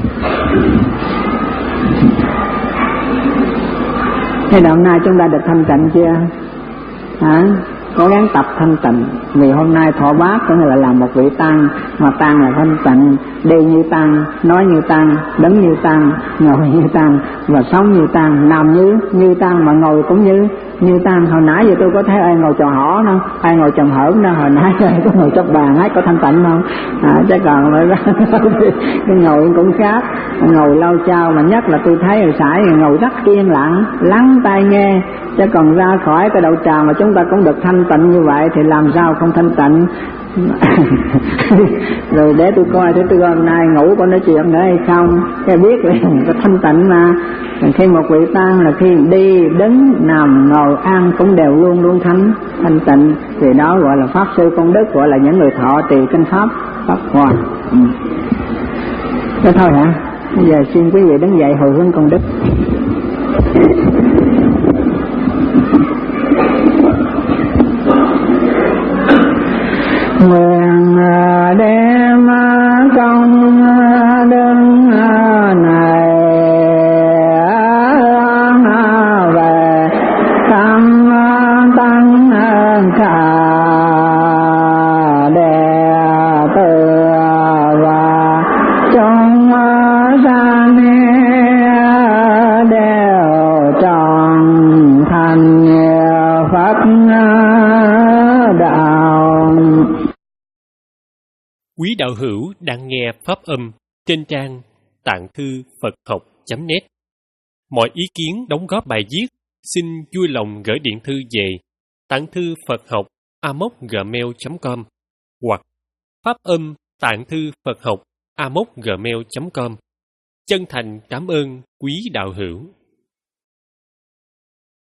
Thế thì hôm nay chúng ta được thanh tịnh chưa? Hả? Cố gắng tập thanh tịnh. Vì hôm nay thọ bát có nghĩa là làm một vị tăng, mà tăng là thanh tịnh, đi như tăng, nói như tăng, đứng như tăng, ngồi như tăng và sống như tăng, nằm như như tăng mà ngồi cũng như như tăng. Hồi nãy giờ tôi có thấy ai ngồi trò hỏ đâu, ai ngồi trầm hởm đâu, hồi nãy ai có ngồi chắp bàn, ai có thanh tịnh không? À, chắc còn lại cái ngồi cũng khác, ngồi lâu chao, mà nhất là tôi thấy hồi sải ngồi rất yên lặng, lắng tai nghe. Chứ còn ra khỏi cái đậu tràng mà chúng ta cũng được thanh tịnh như vậy thì làm sao không thanh tịnh. Rồi để tôi coi thế tôi hôm nay ngủ có nói chuyện nữa hay không, cái biết liền có thanh tịnh mà. Khi một vị tăng là khi đi đứng nằm ngồi ăn cũng đều luôn luôn thanh thanh tịnh, thì đó gọi là pháp sư công đức, gọi là những người thọ trì kinh pháp Pháp Hoa. Ừ. Thế thôi hả? Bây giờ xin quý vị đứng dậy hồi hướng công đức. Nguyện đem công đức này về thăm tăng khả đệ tử và chúng sanh đều trọn thành Phật đạo. Quý đạo hữu đang nghe pháp âm trên trang tạng thư Phật học chấm net. Mọi ý kiến đóng góp bài viết xin vui lòng gửi điện thư về tạng thư Phật học a m o c gmail chấm com hoặc pháp âm tạng thư Phật học a m o c gmail chấm com. Chân thành cảm ơn quý đạo hữu.